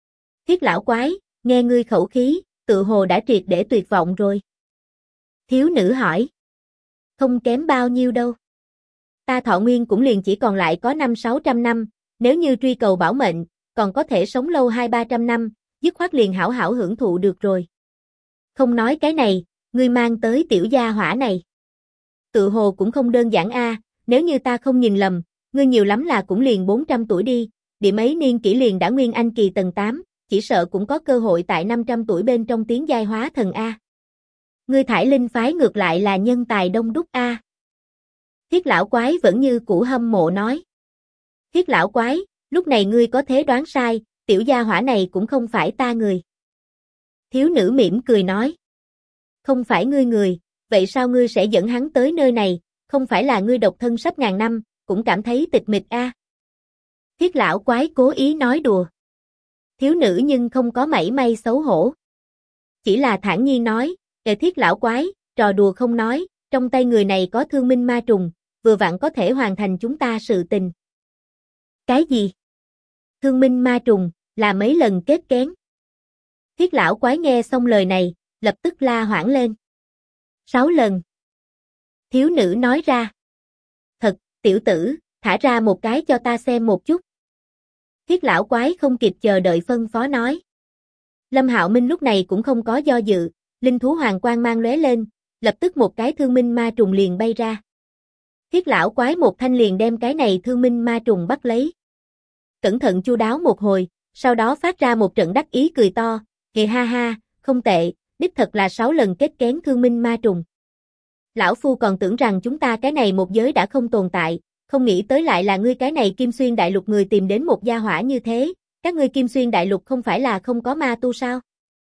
Thiết lão quái, nghe ngươi khẩu khí, tự hồ đã triệt để tuyệt vọng rồi. Thiếu nữ hỏi. Không kém bao nhiêu đâu. Ta thọ nguyên cũng liền chỉ còn lại có 500-600 năm, nếu như truy cầu bảo mệnh, còn có thể sống lâu 200-300 năm, dứt khoát liền hảo hảo hưởng thụ được rồi. Không nói cái này, ngươi mang tới tiểu gia hỏa này. Tự hồ cũng không đơn giản a, nếu như ta không nhìn lầm, ngươi nhiều lắm là cũng liền 400 tuổi đi, điểm ấy niên kỷ liền đã Nguyên Anh kỳ tầng 8, chỉ sợ cũng có cơ hội tại 500 tuổi bên trong tiến giai hóa thần a. Ngươi Thải Linh phái ngược lại là nhân tài đông đúc a. Thiết lão quái vẫn như cũ hâm mộ nói. Thiết lão quái, lúc này ngươi có thế đoán sai, tiểu gia hỏa này cũng không phải ta người. Thiếu nữ mỉm cười nói. Không phải ngươi người, vậy sao ngươi sẽ dẫn hắn tới nơi này, không phải là ngươi độc thân sắp ngàn năm, cũng cảm thấy tịch mịch a. Thiết lão quái cố ý nói đùa. Thiếu nữ nhưng không có mảy may xấu hổ. Chỉ là thản nhiên nói, Thiết lão quái, trò đùa không nói, trong tay người này có thương minh ma trùng, vừa vặn có thể hoàn thành chúng ta sự tình. Cái gì? Thương minh ma trùng, là mấy lần kết kén. Thiết lão quái nghe xong lời này, lập tức la hoảng lên. 6 lần. Thiếu nữ nói ra. Thật, tiểu tử, thả ra một cái cho ta xem một chút. Thiết lão quái không kịp chờ đợi phân phó nói. Lâm Hạo Minh lúc này cũng không có do dự, linh thú hoàng quang mang lóe lên, lập tức một cái thương minh ma trùng liền bay ra. Thiết lão quái một thanh liền đem cái này thương minh ma trùng bắt lấy. Cẩn thận chu đáo một hồi, sau đó phát ra một trận đắc ý cười to, hề ha ha, không tệ, đích thật là 6 lần kết kén thương minh ma trùng. Lão Phu còn tưởng rằng chúng ta cái này một giới đã không tồn tại, không nghĩ tới lại là ngươi cái này Kim Xuyên Đại Lục người tìm đến một gia hỏa như thế, các ngươi Kim Xuyên Đại Lục không phải là không có ma tu sao?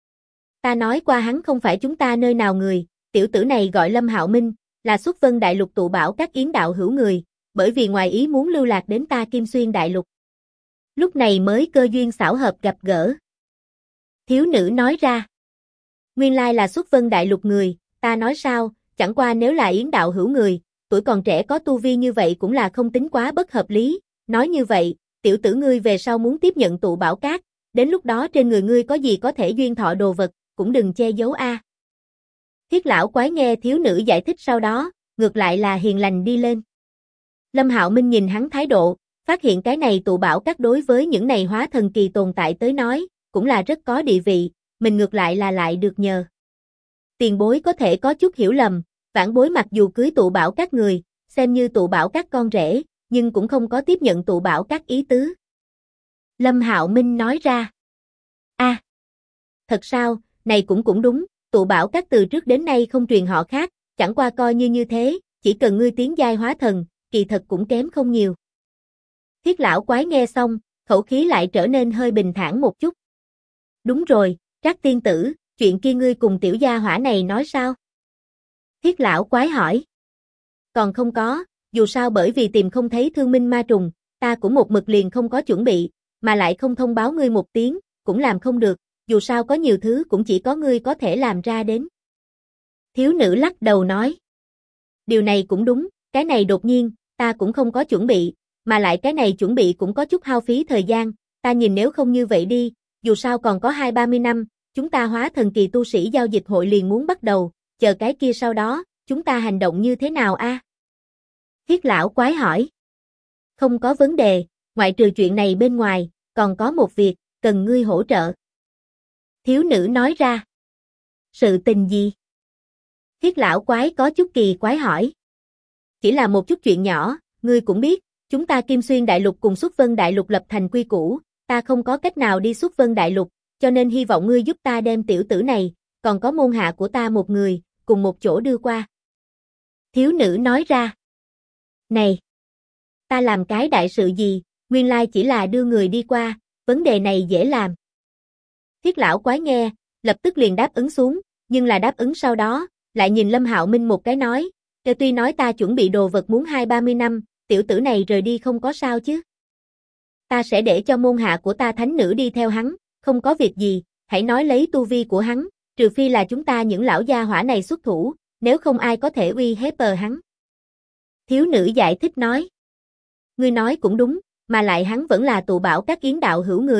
Ta nói qua hắn không phải chúng ta nơi nào người, tiểu tử này gọi Lâm Hạo Minh, là xuất vân Đại Lục tụ bảo các yến đạo hữu người, bởi vì ngoài ý muốn lưu lạc đến ta Kim Xuyên Đại Lục. Lúc này mới cơ duyên xảo hợp gặp gỡ. Thiếu nữ nói ra. Nguyên lai là xuất vân Đại Lục người, ta nói sao, chẳng qua nếu là yến đạo hữu người, tuổi còn trẻ có tu vi như vậy cũng là không tính quá bất hợp lý, nói như vậy, tiểu tử ngươi về sau muốn tiếp nhận tụ bảo cát, đến lúc đó trên người ngươi có gì có thể duyên thọ đồ vật, cũng đừng che giấu a. Thiết lão quái nghe thiếu nữ giải thích sau đó, ngược lại là hiền lành đi lên. Lâm Hạo Minh nhìn hắn thái độ, phát hiện cái này tụ bảo các đối với những này hóa thần kỳ tồn tại tới nói, cũng là rất có địa vị, mình ngược lại là lại được nhờ. Tiền bối có thể có chút hiểu lầm, vãn bối mặc dù cưới tụ bảo các người, xem như tụ bảo các con rể, nhưng cũng không có tiếp nhận tụ bảo các ý tứ. Lâm Hạo Minh nói ra. Thật sao, này cũng đúng, tụ bảo các từ trước đến nay không truyền họ khác, chẳng qua coi như thế, chỉ cần ngươi tiến giai hóa thần, kỳ thật cũng kém không nhiều. Thiết lão quái nghe xong, khẩu khí lại trở nên hơi bình thản một chút. Đúng rồi, Trác tiên tử, chuyện kia ngươi cùng tiểu gia hỏa này nói sao? Thiết lão quái hỏi. Còn không có, dù sao bởi vì tìm không thấy thương minh ma trùng, ta cũng một mực liền không có chuẩn bị, mà lại không thông báo ngươi một tiếng, cũng làm không được, dù sao có nhiều thứ cũng chỉ có ngươi có thể làm ra đến. Thiếu nữ lắc đầu nói. Điều này cũng đúng, cái này đột nhiên, ta cũng không có chuẩn bị, mà lại cái này chuẩn bị cũng có chút hao phí thời gian, ta nhìn nếu không như vậy đi, dù sao còn có 20-30 năm, chúng ta hóa thần kỳ tu sĩ giao dịch hội liền muốn bắt đầu, chờ cái kia sau đó, chúng ta hành động như thế nào a? Thiết lão quái hỏi. Không có vấn đề, ngoại trừ chuyện này bên ngoài, còn có một việc, cần ngươi hỗ trợ. Thiếu nữ nói ra. Sự tình gì? Thiết lão quái có chút kỳ quái hỏi. Chỉ là một chút chuyện nhỏ, ngươi cũng biết, chúng ta Kim Xuyên Đại Lục cùng Xuất Vân Đại Lục lập thành quy củ, ta không có cách nào đi Xuất Vân Đại Lục, cho nên hy vọng ngươi giúp ta đem tiểu tử này, còn có môn hạ của ta một người, cùng một chỗ đưa qua. Thiếu nữ nói ra. Này, ta làm cái đại sự gì, nguyên lai chỉ là đưa người đi qua, vấn đề này dễ làm. Thiết lão quái nghe, lập tức liền đáp ứng xuống, nhưng là đáp ứng sau đó, lại nhìn Lâm Hạo Minh một cái nói, tuy nói ta chuẩn bị đồ vật muốn 20-30 năm, tiểu tử này rời đi không có sao chứ. Ta sẽ để cho môn hạ của ta thánh nữ đi theo hắn, không có việc gì, hãy nói lấy tu vi của hắn, trừ phi là chúng ta những lão gia hỏa này xuất thủ, nếu không ai có thể uy hiếp hắn. Thiếu nữ giải thích nói. Ngươi nói cũng đúng, mà lại hắn vẫn là tụ bảo các yến đạo hữu người,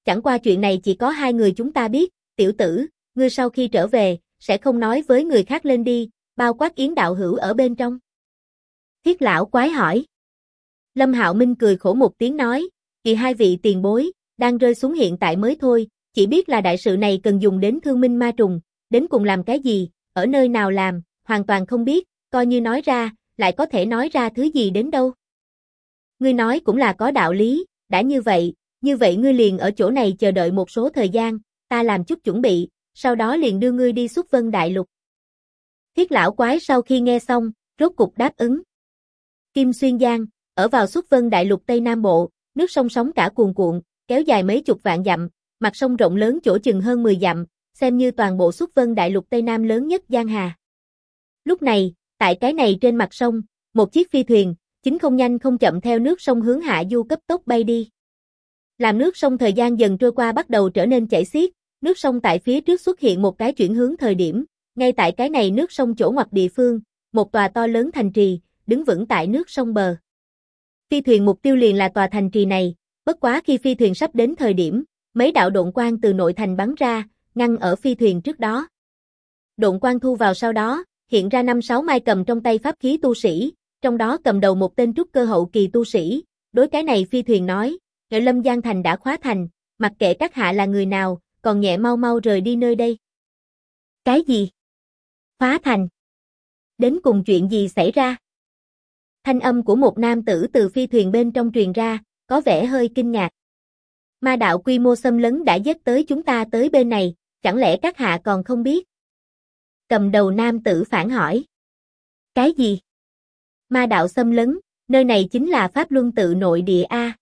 chẳng qua chuyện này chỉ có hai người chúng ta biết, tiểu tử, ngươi sau khi trở về, sẽ không nói với người khác lên đi, bao quát Yến đạo hữu ở bên trong. Thiết lão quái hỏi. Lâm Hạo Minh cười khổ một tiếng nói, kỳ hai vị tiền bối, đang rơi xuống hiện tại mới thôi, chỉ biết là đại sự này cần dùng đến thương minh ma trùng, đến cùng làm cái gì, ở nơi nào làm, hoàn toàn không biết, coi như nói ra, lại có thể nói ra thứ gì đến đâu. Ngươi nói cũng là có đạo lý, đã như vậy ngươi liền ở chỗ này chờ đợi một số thời gian, ta làm chút chuẩn bị, sau đó liền đưa ngươi đi Xuất Vân Đại Lục. Thiết lão quái sau khi nghe xong, rốt cục đáp ứng. Kim Xuyên Giang, ở vào Xuất Vân Đại Lục Tây Nam Bộ, nước sông sóng cả cuồn cuộn, kéo dài mấy chục vạn dặm, mặt sông rộng lớn chỗ chừng hơn 10 dặm, xem như toàn bộ Xuất Vân Đại Lục Tây Nam lớn nhất giang hà. Lúc này, tại cái này trên mặt sông, một chiếc phi thuyền, chính không nhanh không chậm theo nước sông hướng hạ du cấp tốc bay đi. Làm nước sông thời gian dần trôi qua bắt đầu trở nên chảy xiết, nước sông tại phía trước xuất hiện một cái chuyển hướng thời điểm, ngay tại cái này nước sông chỗ ngoặt địa phương, một tòa to lớn thành trì, đứng vững tại nước sông bờ. Phi thuyền mục tiêu liền là tòa thành trì này, bất quá khi phi thuyền sắp đến thời điểm, mấy đạo độn quang từ nội thành bắn ra, ngăn ở phi thuyền trước đó. Độn quang thu vào sau đó, hiện ra 5-6 mai cầm trong tay pháp khí tu sĩ, trong đó cầm đầu một tên trúc cơ hậu kỳ tu sĩ, đối cái này phi thuyền nói, "Ngự Lâm Giang thành đã khóa thành, mặc kệ các hạ là người nào, còn nhẹ mau mau rời đi nơi đây." Cái gì? Khóa thành? Đến cùng chuyện gì xảy ra? Thanh âm của một nam tử từ phi thuyền bên trong truyền ra, có vẻ hơi kinh ngạc. Ma đạo quy mô xâm lấn đã dết tới chúng ta tới bên này, chẳng lẽ các hạ còn không biết? Cầm đầu nam tử phản hỏi. Cái gì? Ma đạo xâm lấn, nơi này chính là Pháp Luân tự nội địa A.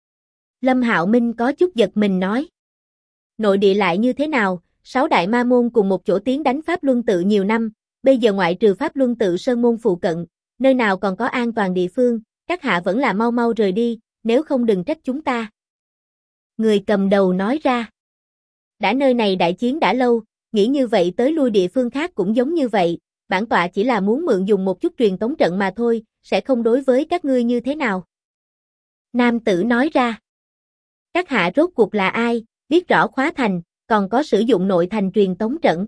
Lâm Hạo Minh có chút giật mình nói. Nội địa lại như thế nào, 6 đại ma môn cùng một chỗ tiến đánh Pháp Luân tự nhiều năm, bây giờ ngoại trừ Pháp Luân tự sơn môn phụ cận, nơi nào còn có an toàn địa phương, các hạ vẫn là mau mau rời đi, nếu không đừng trách chúng ta. Người cầm đầu nói ra. Đã nơi này đại chiến đã lâu, nghĩ như vậy tới lui địa phương khác cũng giống như vậy, bản tọa chỉ là muốn mượn dùng một chút truyền tống trận mà thôi, sẽ không đối với các ngươi như thế nào. Nam tử nói ra. Các hạ rốt cuộc là ai, biết rõ khóa thành, còn có sử dụng nội thành truyền tống trận.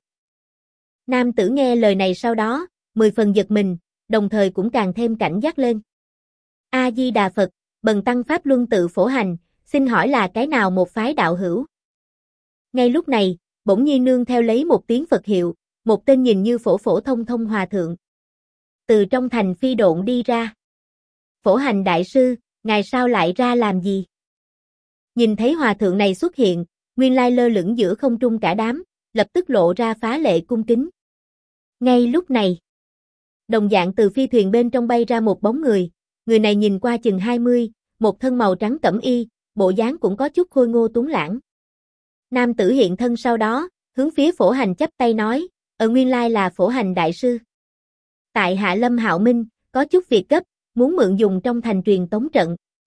Nam tử nghe lời này sau đó, 10 phần giật mình, đồng thời cũng càng thêm cảnh giác lên. A-di-đà Phật, bần tăng Pháp Luân tự phổ hành, xin hỏi là cái nào một phái đạo hữu? Ngay lúc này, bỗng nhiên nương theo lấy một tiếng Phật hiệu, một tên nhìn như phổ phổ thông thông hòa thượng. Từ trong thành phi độn đi ra. Phổ hành đại sư, ngài sao lại ra làm gì? Nhìn thấy hòa thượng này xuất hiện, nguyên lai lơ lửng giữa không trung cả đám, lập tức lộ ra phá lệ cung kính. Ngay lúc này, đồng dạng từ phi thuyền bên trong bay ra một bóng người này nhìn qua chừng 20, một thân màu trắng cẩm y, bộ dáng cũng có chút khôi ngô tuấn lãng. Nam tử hiện thân sau đó, hướng phía phổ hành chắp tay nói, nguyên lai là phổ hành đại sư. Tại hạ Lâm Hạo Minh, có chút việc gấp, muốn mượn dùng trong thành truyền tống trận.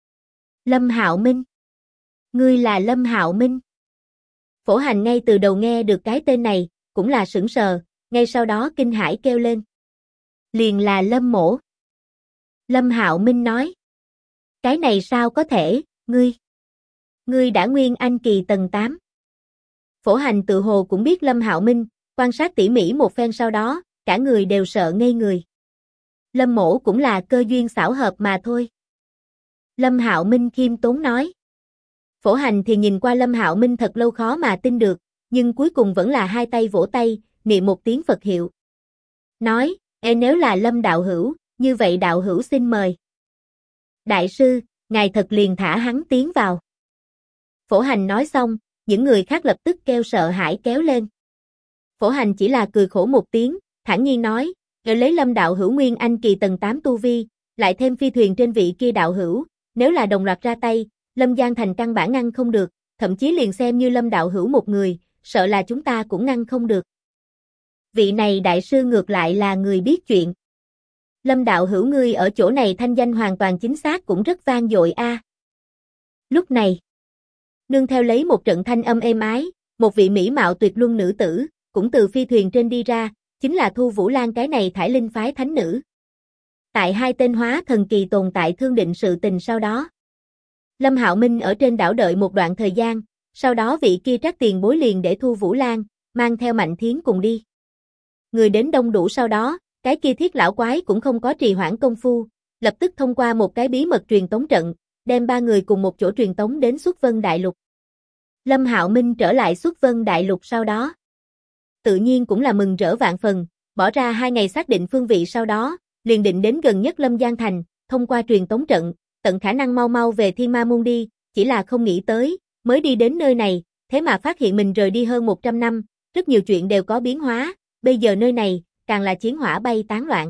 Lâm Hạo Minh? Ngươi là Lâm Hạo Minh? Phổ hành ngay từ đầu nghe được cái tên này, cũng là sửng sờ, ngay sau đó kinh hãi kêu lên. Liền là Lâm mỗ. Lâm Hạo Minh nói. Cái này sao có thể, ngươi đã nguyên anh kỳ tầng 8. Phổ hành tự hồ cũng biết Lâm Hạo Minh, quan sát tỉ mỉ một phen sau đó, cả người đều sợ ngây người. Lâm mỗ cũng là cơ duyên xảo hợp mà thôi. Lâm Hạo Minh khiêm tốn nói. Phổ hành thì nhìn qua Lâm Hạo Minh thật lâu khó mà tin được, nhưng cuối cùng vẫn là hai tay vỗ tay, niệm một tiếng Phật hiệu. Nói, nếu là Lâm đạo hữu, như vậy đạo hữu xin mời. Đại sư, ngài thật liền thả hắn tiến vào. Phổ hành nói xong, những người khác lập tức kêu sợ hãi kéo lên. Phổ hành chỉ là cười khổ một tiếng, thản nhiên nói, lấy Lâm đạo hữu nguyên anh kỳ tầng 8 tu vi, lại thêm phi thuyền trên vị kia đạo hữu, nếu là đồng loạt ra tay, Lâm Giang thành căn bản ngăn không được, thậm chí liền xem như Lâm đạo hữu một người, sợ là chúng ta cũng ngăn không được. Vị này đại sư ngược lại là người biết chuyện. Lâm đạo hữu ngươi ở chỗ này thanh danh hoàn toàn chính xác cũng rất vang dội a. Lúc này, nương theo lấy một trận thanh âm êm ái, một vị mỹ mạo tuyệt luân nữ tử, cũng từ phi thuyền trên đi ra, chính là Thu Vũ Lan cái này Thải Linh phái thánh nữ. Tại hai tên hóa thần kỳ tồn tại thương định sự tình sau đó. Lâm Hạo Minh ở trên đảo đợi một đoạn thời gian, Sau đó vị kia Trác tiền bối liền để Thu Vũ Lan, mang theo Mạnh Thiến cùng đi. Người đến đông đủ sau đó, cái kia Thiết lão quái cũng không có trì hoãn công phu, lập tức thông qua một cái bí mật truyền tống trận, đem ba người cùng một chỗ truyền tống đến Xuất Vân Đại Lục. Lâm Hạo Minh trở lại Xuất Vân Đại Lục sau đó, tự nhiên cũng là mừng rỡ vạn phần, bỏ ra 2 ngày xác định phương vị sau đó, liền định đến gần nhất Lâm Giang Thành, thông qua truyền tống trận, tận khả năng mau mau về Thiên Ma Môn đi, chỉ là không nghĩ tới, mới đi đến nơi này, thế mà phát hiện mình rời đi hơn 100 năm, rất nhiều chuyện đều có biến hóa, bây giờ nơi này, càng là chiến hỏa bay tán loạn.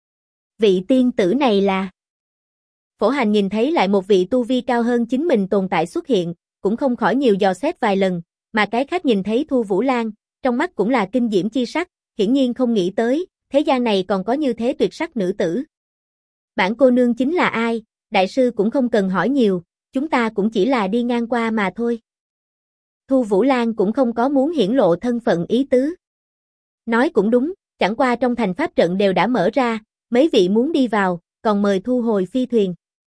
Vị tiên tử này là... Phổ Hành nhìn thấy lại một vị tu vi cao hơn chính mình tồn tại xuất hiện, cũng không khỏi nhiều dò xét vài lần, mà cái khác nhìn thấy Thu Vũ Lan, trong mắt cũng là kinh diễm chi sắc, hiển nhiên không nghĩ tới, thế gian này còn có như thế tuyệt sắc nữ tử. Bản cô nương chính là ai, đại sư cũng không cần hỏi nhiều, chúng ta cũng chỉ là đi ngang qua mà thôi. Thu Vũ Lan cũng không có muốn hiển lộ thân phận ý tứ. Nói cũng đúng, chẳng qua trong thành pháp trận đều đã mở ra, mấy vị muốn đi vào, còn mời thu hồi phi thuyền.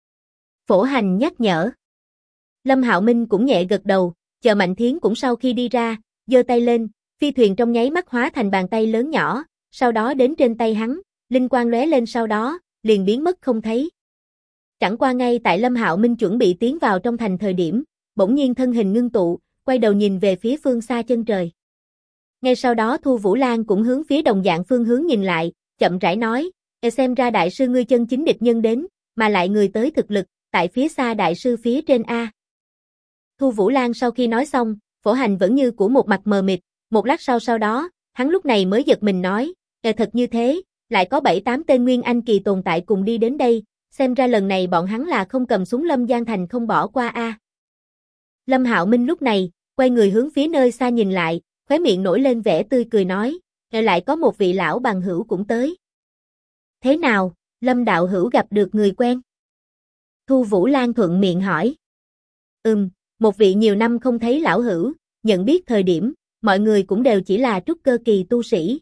Phổ Hành nhắc nhở. Lâm Hạo Minh cũng nhẹ gật đầu, chờ Mạnh Thiến cũng sau khi đi ra, giơ tay lên, phi thuyền trong nháy mắt hóa thành bàn tay lớn nhỏ, sau đó đến trên tay hắn, linh quang lóe lên sau đó, liền biến mất không thấy. Chẳng qua ngay tại Lâm Hạo Minh chuẩn bị tiến vào trong thành thời điểm, bỗng nhiên thân hình ngưng tụ, quay đầu nhìn về phía phương xa chân trời. Ngay sau đó Thu Vũ Lan cũng hướng phía đồng dạng phương hướng nhìn lại, chậm rãi nói, xem ra đại sư ngươi chân chính địch nhân đến, mà lại người tới thực lực, tại phía xa đại sư phía trên A. Thu Vũ Lan sau khi nói xong, Phổ Hành vẫn như của một mặt mờ mịt, một lát sau đó, hắn lúc này mới giật mình nói, thật như thế, lại có 7-8 tên Nguyên Anh kỳ tồn tại cùng đi đến đây, xem ra lần này bọn hắn là không cầm súng Lâm Giang Thành không bỏ qua A. Lâm Hạo Minh lúc này, quay người hướng phía nơi xa nhìn lại, khóe miệng nổi lên vẻ tươi cười nói, lại có một vị lão bằng hữu cũng tới. Thế nào, Lâm đạo hữu gặp được người quen? Thu Vũ Lan thuận miệng hỏi. Một vị nhiều năm không thấy lão hữu, nhận biết thời điểm, mọi người cũng đều chỉ là trúc cơ kỳ tu sĩ.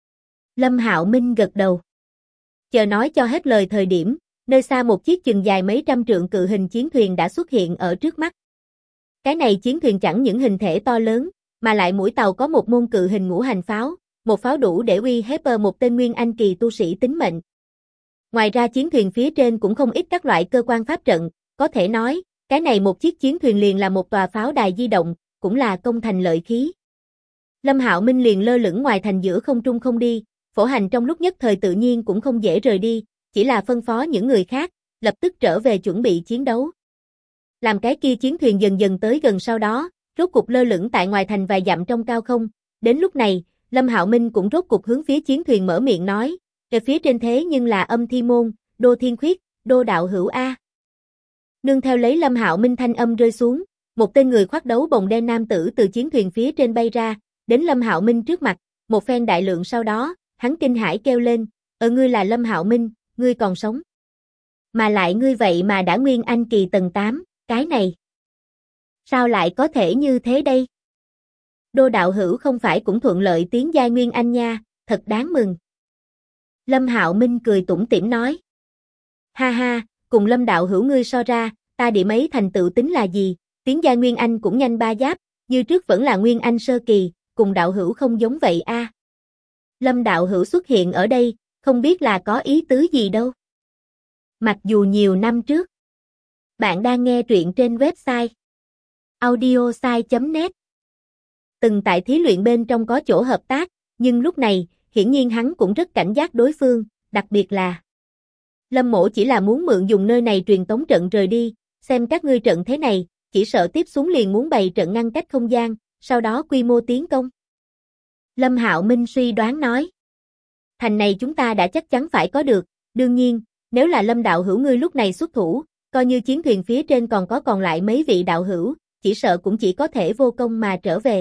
Lâm Hạo Minh gật đầu. Chờ nói cho hết lời thời điểm, nơi xa một chiếc chừng dài mấy trăm trượng cự hình chiến thuyền đã xuất hiện ở trước mắt. Cái này chiến thuyền chẳng những hình thể to lớn, mà lại mũi tàu có một môn cự hình ngũ hành pháo, một pháo đủ để uy hiếp một tên Nguyên Anh kỳ tu sĩ tính mệnh. Ngoài ra chiến thuyền phía trên cũng không ít các loại cơ quan pháp trận, có thể nói, cái này một chiếc chiến thuyền liền là một tòa pháo đài di động, cũng là công thành lợi khí. Lâm Hạo Minh liền lơ lửng ngoài thành giữa không trung không đi, Phổ Hành trong lúc nhất thời tự nhiên cũng không dễ rời đi, chỉ là phân phó những người khác, lập tức trở về chuẩn bị chiến đấu. Làm cái kia chiến thuyền dần dần tới gần sau đó, rốt cục lơ lửng tại ngoài thành vài dặm trong cao không, đến lúc này, Lâm Hạo Minh cũng rốt cục hướng phía chiến thuyền mở miệng nói, về phía trên thế nhưng là Âm Thi Môn, Đô Thiên Khuyết, Đô đạo hữu A. Nương theo lấy Lâm Hạo Minh thanh âm rơi xuống, một tên người khoác đấu bồng đen nam tử từ chiến thuyền phía trên bay ra, đến Lâm Hạo Minh trước mặt, một phen đại lượng sau đó, hắn kinh hãi kêu lên, ngươi là Lâm Hạo Minh, ngươi còn sống. Mà lại ngươi vậy mà đã Nguyên Anh kỳ tầng 8, cái này. Sao lại có thể như thế đây? Đô đạo hữu không phải cũng thuận lợi tiến giai Nguyên Anh nha, thật đáng mừng. Lâm Hạo Minh cười tủm tỉm nói. Ha ha, cùng Lâm đạo hữu ngươi so ra, ta điểm ấy thành tựu tính là gì, tiến giai Nguyên Anh cũng nhanh 3 giáp, như trước vẫn là Nguyên Anh sơ kỳ, cùng đạo hữu không giống vậy a. Lâm đạo hữu xuất hiện ở đây, không biết là có ý tứ gì đâu. Mặc dù nhiều năm trước, bạn đang nghe truyện trên website audiosai.net. Từng tại thí luyện bên trong có chỗ hợp tác, nhưng lúc này, hiển nhiên hắn cũng rất cảnh giác đối phương, đặc biệt là Lâm mỗ chỉ là muốn mượn dùng nơi này truyền tống trận rời đi, xem các ngươi trận thế này, chỉ sợ tiếp xuống liền muốn bày trận ngăn cách không gian, sau đó quy mô tiến công. Lâm Hạo Minh suy đoán nói. Thành này chúng ta đã chắc chắn phải có được, đương nhiên, nếu là Lâm đạo hữu ngươi lúc này xuất thủ, coi như chiến thuyền phía trên còn lại mấy vị đạo hữu, chỉ sợ cũng chỉ có thể vô công mà trở về.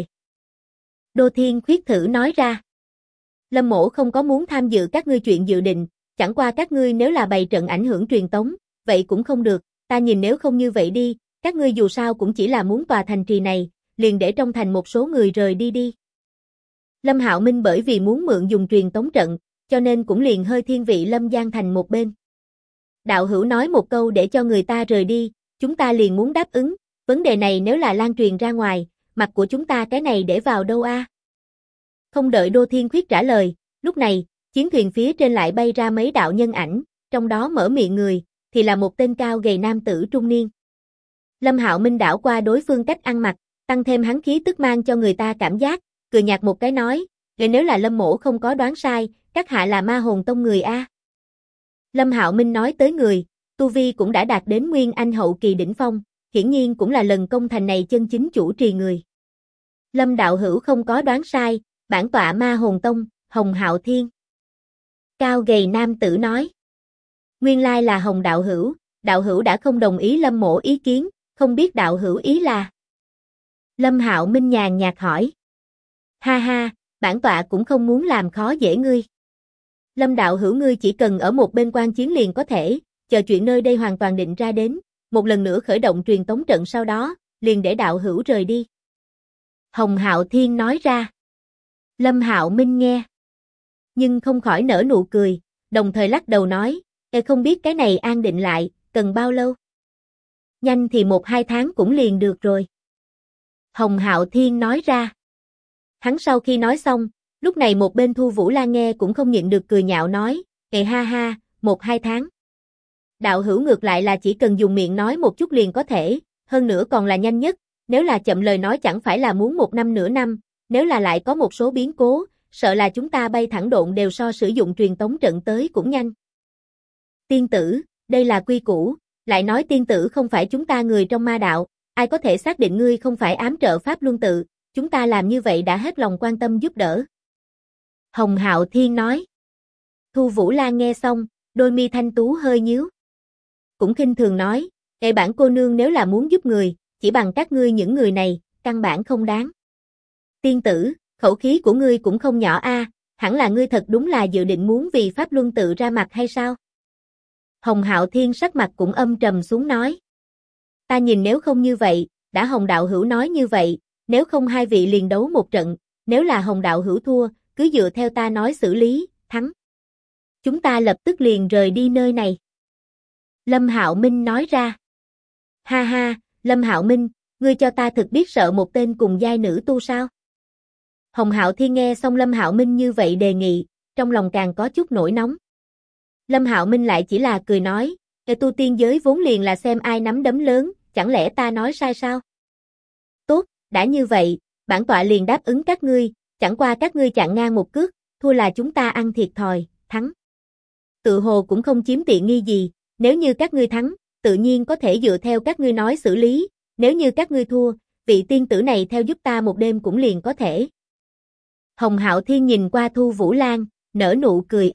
Đô Thiên Khuyết thử nói ra. Lâm mỗ không có muốn tham dự các ngươi chuyện dự định, chẳng qua các ngươi nếu là bày trận ảnh hưởng truyền tống, vậy cũng không được, ta nhìn nếu không như vậy đi, các ngươi dù sao cũng chỉ là muốn tòa thành trì này, liền để trong thành một số người rời đi đi. Lâm Hạo Minh bởi vì muốn mượn dùng truyền tống trận, cho nên cũng liền hơi thiên vị Lâm Giang Thành một bên. Đạo hữu nói một câu để cho người ta rời đi, chúng ta liền muốn đáp ứng, Vấn đề này nếu là lan truyền ra ngoài, mặt của chúng ta cái này để vào đâu a? Không đợi Đô Thiên Khuyết trả lời, lúc này, chiến thuyền phía trên lại bay ra mấy đạo nhân ảnh, trong đó mở miệng người, thì là một tên cao gầy nam tử trung niên. Lâm Hạo Minh đảo qua đối phương cách ăn mặc, tăng thêm hắn khí tức mang cho người ta cảm giác, cười nhạt một cái nói, nếu là Lâm mỗ không có đoán sai, các hạ là Ma Hồn Tông người a. Lâm Hạo Minh nói tới người, tu vi cũng đã đạt đến Nguyên Anh hậu kỳ đỉnh phong, hiển nhiên cũng là lần công thành này chân chính chủ trì người. Lâm đạo hữu không có đoán sai, bản tọa Ma Hồn Tông, Hồng Hạo Thiên. Cao gầy nam tử nói. Nguyên lai là Hồng đạo hữu đã không đồng ý Lâm mỗ ý kiến, không biết đạo hữu ý là. Lâm Hạo Minh nhàn nhạt hỏi. Ha ha, bản tọa cũng không muốn làm khó dễ ngươi. Lâm đạo hữu ngươi chỉ cần ở một bên quan chiến liền có thể, chờ chuyện nơi đây hoàn toàn định ra đến, một lần nữa khởi động truyền tống trận sau đó, liền để đạo hữu rời đi. Hồng Hạo Thiên nói ra. Lâm Hạo Minh nghe, nhưng không khỏi nở nụ cười, đồng thời lắc đầu nói, không biết cái này an định lại, cần bao lâu? Nhanh thì 1-2 tháng cũng liền được rồi. Hồng Hạo Thiên nói ra. Hắn sau khi nói xong, lúc này một bên Thu Vũ Lan nghe cũng không nhịn được cười nhạo nói, ha ha, 1-2 tháng. Đạo hữu ngược lại là chỉ cần dùng miệng nói một chút liền có thể, hơn nữa còn là nhanh nhất, nếu là chậm lời nói chẳng phải là muốn 1 năm nửa năm, nếu là lại có một số biến cố, sợ là chúng ta bay thẳng độn đều so sử dụng truyền tống trận tới cũng nhanh. Tiên tử, đây là quy củ, lại nói tiên tử không phải chúng ta người trong ma đạo, ai có thể xác định ngươi không phải ám trợ Pháp Luân tự, chúng ta làm như vậy đã hết lòng quan tâm giúp đỡ. Hồng Hạo Thiên nói. Thu Vũ Lan nghe xong, đôi mi thanh tú hơi nhíu. Cũng khinh thường nói, bản cô nương nếu là muốn giúp người, chỉ bằng các ngươi những người này, căn bản không đáng. Tiên tử, khẩu khí của ngươi cũng không nhỏ a, hẳn là ngươi thật đúng là dự định muốn vì Pháp Luân tự ra mặt hay sao? Hồng Hạo Thiên sắc mặt cũng âm trầm xuống nói. Ta nhìn nếu không như vậy, đã Hồng đạo hữu nói như vậy, nếu không hai vị liền đấu một trận, nếu là Hồng đạo hữu thua, cứ dựa theo ta nói xử lý, thắng. Chúng ta lập tức liền rời đi nơi này. Lâm Hạo Minh nói ra. Ha ha, Lâm Hạo Minh, ngươi cho ta thực biết sợ một tên cùng giai nữ tu sao? Hồng Hạo Thiên nghe xong Lâm Hạo Minh như vậy đề nghị, trong lòng càng có chút nổi nóng. Lâm Hạo Minh lại chỉ là cười nói, tu tiên giới vốn liền là xem ai nắm đấm lớn, chẳng lẽ ta nói sai sao? Tốt, đã như vậy, bản tọa liền đáp ứng các ngươi, chẳng qua các ngươi chặn ngang một cước, thua là chúng ta ăn thiệt thòi, thắng. Tự hồ cũng không chiếm tiện nghi gì, nếu như các ngươi thắng, tự nhiên có thể dựa theo các ngươi nói xử lý, nếu như các ngươi thua, vị tiên tử này theo giúp ta một đêm cũng liền có thể. Hồng Hạo Thiên nhìn qua Thu Vũ Lan, nở nụ cười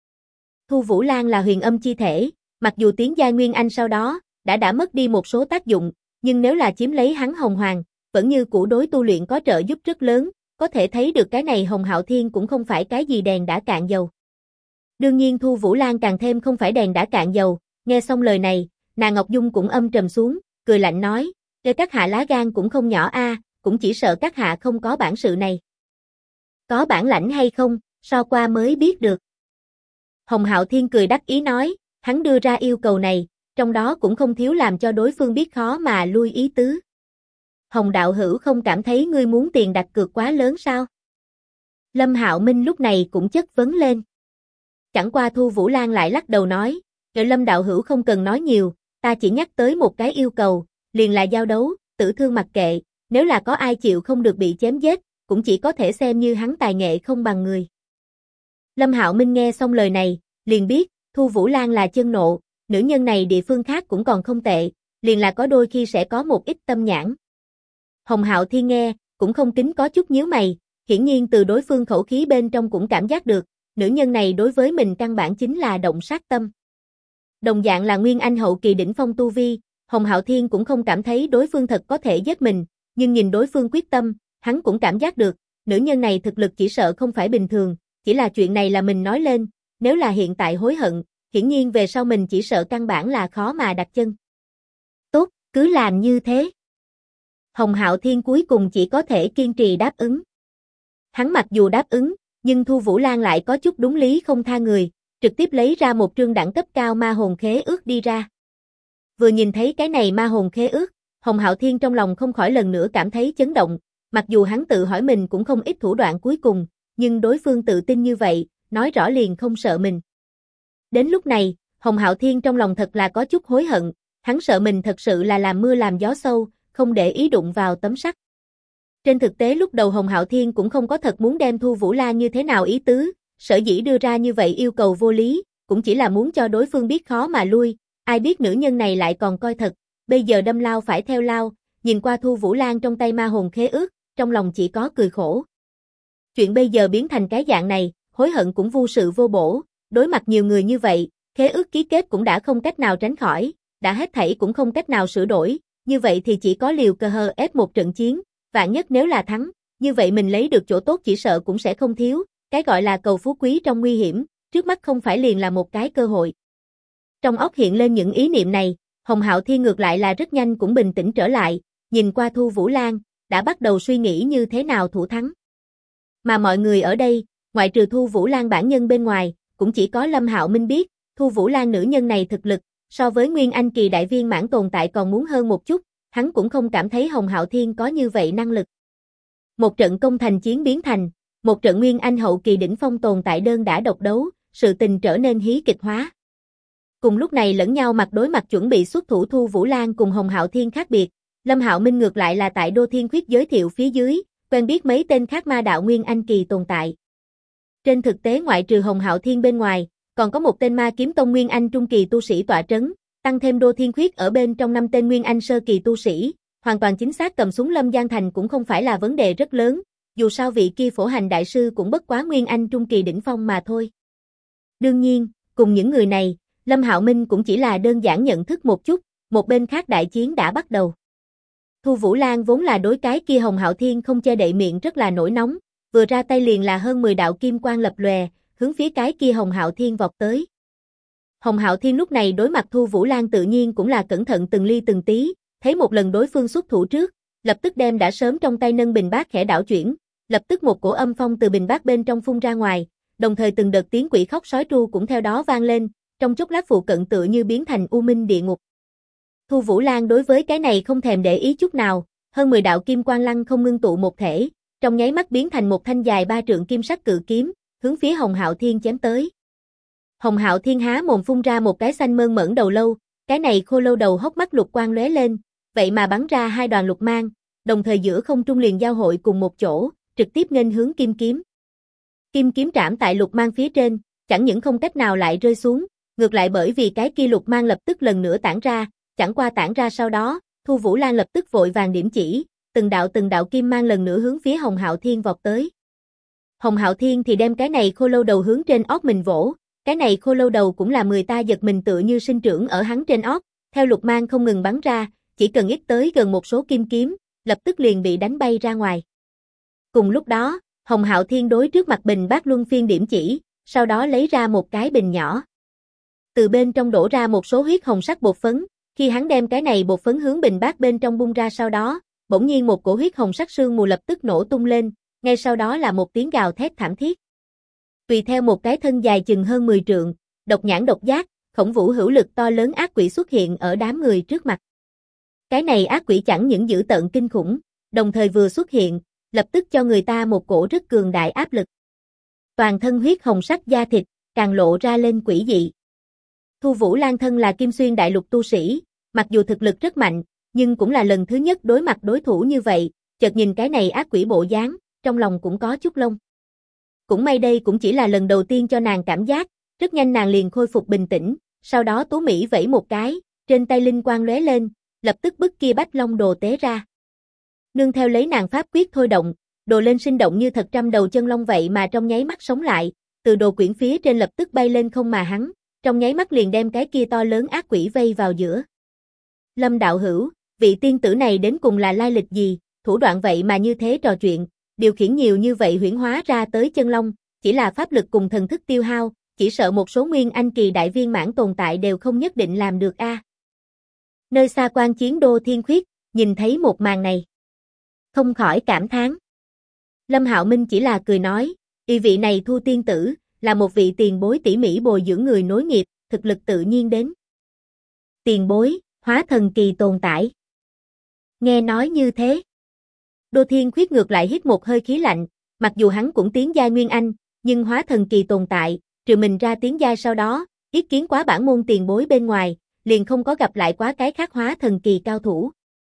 Thu Vũ Lan là huyền âm chi thể, mặc dù tiến giai Nguyên Anh sau đó, đã mất đi một số tác dụng, nhưng nếu là chiếm lấy hắn Hồng Hoàng, vẫn như cũ đối tu luyện có trợ giúp rất lớn, có thể thấy được cái này Hồng Hạo Thiên cũng không phải cái gì đèn đã cạn dầu. Đương nhiên Thu Vũ Lan càng thêm không phải đèn đã cạn dầu, nghe xong lời này, nàng Ngọc Dung cũng âm trầm xuống, cười lạnh nói, các hạ lá gan cũng không nhỏ a, cũng chỉ sợ các hạ không có bản sự này. Có bản lãnh hay không, so qua mới biết được. Hồng Hạo Thiên cười đắc ý nói, hắn đưa ra yêu cầu này, trong đó cũng không thiếu làm cho đối phương biết khó mà lui ý tứ. Hồng đạo hữu không cảm thấy ngươi muốn tiền đặt cược quá lớn sao? Lâm Hạo Minh lúc này cũng chất vấn lên. Chẳng qua Thu Vũ Lan lại lắc đầu nói, Lâm đạo hữu không cần nói nhiều, ta chỉ nhắc tới một cái yêu cầu, liền là giao đấu, tử thương mặc kệ, nếu là có ai chịu không được bị chém giết, cũng chỉ có thể xem như hắn tài nghệ không bằng người. Lâm Hạo Minh nghe xong lời này, liền biết, Thu Vũ Lan là chân nộ, nữ nhân này địa phương khác cũng còn không tệ, liền là có đôi khi sẽ có một ít tâm nhãn. Hồng Hạo Thiên nghe, cũng không kính có chút nhíu mày, hiển nhiên từ đối phương khẩu khí bên trong cũng cảm giác được, nữ nhân này đối với mình căn bản chính là động sát tâm. Đồng dạng là Nguyên Anh hậu kỳ đỉnh phong tu vi, Hồng Hạo Thiên cũng không cảm thấy đối phương thật có thể giết mình, nhưng nhìn đối phương quyết tâm, hắn cũng cảm giác được, nữ nhân này thực lực chỉ sợ không phải bình thường, chỉ là chuyện này là mình nói lên, nếu là hiện tại hối hận, hiển nhiên về sau mình chỉ sợ căn bản là khó mà đặt chân. Tốt, cứ làm như thế. Hồng Hạo Thiên cuối cùng chỉ có thể kiên trì đáp ứng. Hắn mặc dù đáp ứng, nhưng Thu Vũ Lan lại có chút đúng lý không tha người, trực tiếp lấy ra một trương đẳng cấp cao ma hồn khế ước đi ra. Vừa nhìn thấy cái này ma hồn khế ước, Hồng Hạo Thiên trong lòng không khỏi lần nữa cảm thấy chấn động, mặc dù hắn tự hỏi mình cũng không ít thủ đoạn cuối cùng, nhưng đối phương tự tin như vậy, nói rõ liền không sợ mình. Đến lúc này, Hồng Hạo Thiên trong lòng thật là có chút hối hận, hắn sợ mình thật sự là làm mưa làm gió sâu, không để ý đụng vào tấm sắt. Trên thực tế lúc đầu Hồng Hạo Thiên cũng không có thật muốn đem Thu Vũ Lan như thế nào ý tứ, sở dĩ đưa ra như vậy yêu cầu vô lý, cũng chỉ là muốn cho đối phương biết khó mà lui, ai biết nữ nhân này lại còn coi thật, bây giờ đâm lao phải theo lao, nhìn qua Thu Vũ Lan trong tay ma hồn khế ước, trong lòng chỉ có cười khổ. Chuyện bây giờ biến thành cái dạng này, hối hận cũng vô sự vô bổ, đối mặt nhiều người như vậy, khế ước ký kết cũng đã không cách nào tránh khỏi, đã hết thảy cũng không cách nào sửa đổi, như vậy thì chỉ có liều cơ hờ ép một trận chiến, vạn nhất nếu là thắng, như vậy mình lấy được chỗ tốt chỉ sợ cũng sẽ không thiếu, cái gọi là cầu phú quý trong nguy hiểm, trước mắt không phải liền là một cái cơ hội. Trong óc hiện lên những ý niệm này, Hồng Hạo Thiên ngược lại là rất nhanh cũng bình tĩnh trở lại, nhìn qua Thu Vũ Lan, đã bắt đầu suy nghĩ như thế nào thủ thắng. Mà mọi người ở đây, ngoại trừ Thu Vũ Lan bản nhân bên ngoài, cũng chỉ có Lâm Hạo Minh biết, Thu Vũ Lan nữ nhân này thực lực, so với Nguyên Anh kỳ đại viên mãn tồn tại còn muốn hơn một chút, hắn cũng không cảm thấy Hồng Hạo Thiên có như vậy năng lực. Một trận công thành chiến biến thành, một trận Nguyên Anh hậu kỳ đỉnh phong tồn tại đơn đã độc đấu, sự tình trở nên hí kịch hóa. Cùng lúc này lẫn nhau mặt đối mặt chuẩn bị xuất thủ Thu Vũ Lan cùng Hồng Hạo Thiên khác biệt, Lâm Hạo Minh ngược lại là tại Đô Thiên Khuyết giới thiệu phía dưới, quen biết mấy tên khác ma đạo Nguyên Anh kỳ tồn tại. Trên thực tế ngoại trừ Hồng Hạo Thiên bên ngoài, còn có một tên ma kiếm tông Nguyên Anh trung kỳ tu sĩ tọa trấn, tăng thêm Đô Thiên Khuyết ở bên trong 5 tên Nguyên Anh sơ kỳ tu sĩ, hoàn toàn chính xác cầm súng Lâm Giang Thành cũng không phải là vấn đề rất lớn, dù sao vị kia phổ hành đại sư cũng bất quá Nguyên Anh trung kỳ đỉnh phong mà thôi. Đương nhiên, cùng những người này, Lâm Hạo Minh cũng chỉ là đơn giản nhận thức một chút, một bên khác đại chiến đã bắt đầu. Thu Vũ Lan vốn là đối cái kia Hồng Hạo Thiên không che đậy miệng rất là nổi nóng, vừa ra tay liền là hơn 10 đạo kim quang lập lòe, hướng phía cái kia Hồng Hạo Thiên vọt tới. Hồng Hạo Thiên lúc này đối mặt Thu Vũ Lan tự nhiên cũng là cẩn thận từng ly từng tí, thấy một lần đối phương xuất thủ trước, lập tức đem đã sớm trong tay nâng bình bát khẽ đảo chuyển, lập tức một cổ âm phong từ bình bát bên trong phun ra ngoài, đồng thời từng đợt tiếng quỷ khóc sói tru cũng theo đó vang lên, trong chốc lát phụ cận tựa như biến thành u minh địa ngục. Thu Vũ Lan đối với cái này không thèm để ý chút nào, hơn 10 đạo kim quang lăng không ngưng tụ một thể, trong nháy mắt biến thành một thanh dài 3 trượng kim sắc cự kiếm, hướng phía Hồng Hạo Thiên chém tới. Hồng Hạo Thiên há mồm phun ra một cái xanh mơn mởn đầu lâu, cái này khô lâu đầu hốc mắt lục quang lóe lên, vậy mà bắn ra 2 đoàn lục mang, đồng thời giữa không trung liền giao hội cùng một chỗ, trực tiếp nghênh hướng kim kiếm. Kim kiếm trảm tại lục mang phía trên, chẳng những không cách nào lại rơi xuống, ngược lại bởi vì cái kia lục mang lập tức lần nữa tản ra, chẳng qua tản ra sau đó, Thu Vũ Lan lập tức vội vàng điểm chỉ, từng đạo kim mang lần nữa hướng phía Hồng Hạo Thiên vọt tới. Hồng Hạo Thiên thì đem cái này khô lâu đầu hướng trên óc mình vỗ, cái này khô lâu đầu cũng là người ta giật mình tựa như sinh trưởng ở hắn trên óc, theo lục mang không ngừng bắn ra, chỉ cần ít tới gần một số kim kiếm, lập tức liền bị đánh bay ra ngoài. Cùng lúc đó, Hồng Hạo Thiên đối trước mặt bình bát luân phiên điểm chỉ, sau đó lấy ra một cái bình nhỏ. Từ bên trong đổ ra một số huyết hồng sắc bột phấn, khi hắn đem cái này bột phấn hướng bình bát bên trong bung ra sau đó, bỗng nhiên một cổ huyết hồng sắc sương mù lập tức nổ tung lên, ngay sau đó là một tiếng gào thét thảm thiết. Tùy theo một cái thân dài chừng hơn 10 trượng, độc nhãn độc giác, khổng vũ hữu lực to lớn ác quỷ xuất hiện ở đám người trước mặt. Cái này ác quỷ chẳng những dữ tợn kinh khủng, đồng thời vừa xuất hiện, lập tức cho người ta một cổ rất cường đại áp lực. Toàn thân huyết hồng sắc da thịt, càng lộ ra lên quỷ dị. Thu Vũ Lan thân là Kim Xuyên đại lục tu sĩ, mặc dù thực lực rất mạnh, nhưng cũng là lần thứ nhất đối mặt đối thủ như vậy, chợt nhìn cái này ác quỷ bộ dáng, trong lòng cũng có chút lông. Cũng may đây cũng chỉ là lần đầu tiên cho nàng cảm giác, rất nhanh nàng liền khôi phục bình tĩnh, sau đó Tú Mỹ vẫy một cái, trên tay linh quang lóe lên, lập tức bức kia bách long đồ tế ra. Nương theo lấy nàng pháp quyết thôi động, đồ lên sinh động như thật trăm đầu chân long vậy mà trong nháy mắt sống lại, từ đồ quyển phía trên lập tức bay lên không mà hắn, trong nháy mắt liền đem cái kia to lớn ác quỷ vây vào giữa. Lâm đạo hữu, vị tiên tử này đến cùng là lai lịch gì, thủ đoạn vậy mà như thế trò chuyện, điều khiển nhiều như vậy huyễn hóa ra tới chân long, chỉ là pháp lực cùng thần thức tiêu hao, chỉ sợ một số nguyên anh kỳ đại viên mãn tồn tại đều không nhất định làm được a. Nơi xa quan chiến Đô Thiên Khuyết, nhìn thấy một màn này, không khỏi cảm thán. Lâm Hạo Minh chỉ là cười nói, y vị này Thu tiên tử, là một vị tiền bối tỉ mỉ bồi dưỡng người nối nghiệp, thực lực tự nhiên đến. Tiền bối, hóa thần kỳ tồn tại. Nghe nói như thế. Đô Thiên Khuyết ngược lại hít một hơi khí lạnh, mặc dù hắn cũng tiến giai Nguyên Anh, nhưng hóa thần kỳ tồn tại, trừ mình ra tiến giai sau đó, ý kiến quá bản môn tiền bối bên ngoài, liền không có gặp lại quá cái khác hóa thần kỳ cao thủ.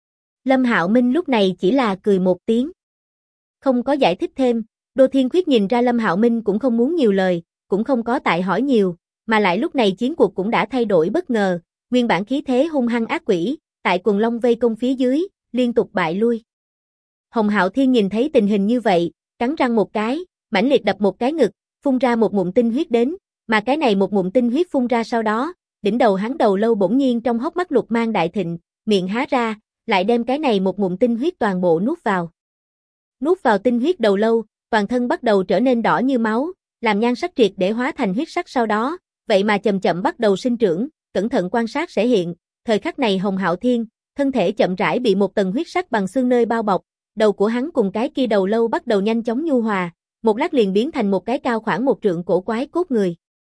Lâm Hạo Minh lúc này chỉ là cười một tiếng. Không có giải thích thêm, Đô Thiên Khuyết nhìn ra Lâm Hạo Minh cũng không muốn nhiều lời, cũng không có tại hỏi nhiều, mà lại lúc này chiến cuộc cũng đã thay đổi bất ngờ, nguyên bản khí thế hung hăng ác quỷ, tại quần long vây công phía dưới, liên tục bại lui. Hồng Hạo Thiên nhìn thấy tình hình như vậy, cắn răng một cái, mãnh liệt đập một cái ngực, phun ra một ngụm tinh huyết đến, mà cái này một ngụm tinh huyết phun ra sau đó, đỉnh đầu hắn đầu lâu bỗng nhiên trong hốc mắt lục mang đại thịnh, miệng há ra, lại đem cái này một ngụm tinh huyết toàn bộ nuốt vào. Nuốt vào tinh huyết đầu lâu, toàn thân bắt đầu trở nên đỏ như máu, làm nhan sắc triệt để hóa thành huyết sắc sau đó, vậy mà chậm chậm bắt đầu sinh trưởng, cẩn thận quan sát sẽ hiện, thời khắc này Hồng Hạo Thiên, thân thể chậm rãi bị một tầng huyết sắc bằng xương nơi bao bọc, đầu của hắn cùng cái kia đầu lâu bắt đầu nhanh chóng nhu hòa, một lát liền biến thành một cái cao khoảng một trượng cổ quái cốt người.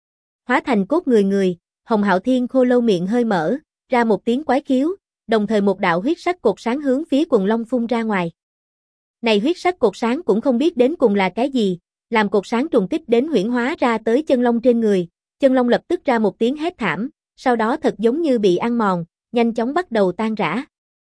Hóa thành cốt người, Hồng Hạo Thiên khô lâu miệng hơi mở, ra một tiếng quái khiếu, đồng thời một đạo huyết sắc cột sáng hướng phía quần long phun ra ngoài. Này huyết sắc cột sáng cũng không biết đến cùng là cái gì, làm cột sáng trùng kích đến huyễn hóa ra tới chân long trên người, chân long lập tức ra một tiếng hét thảm, sau đó thật giống như bị ăn mòn, nhanh chóng bắt đầu tan rã.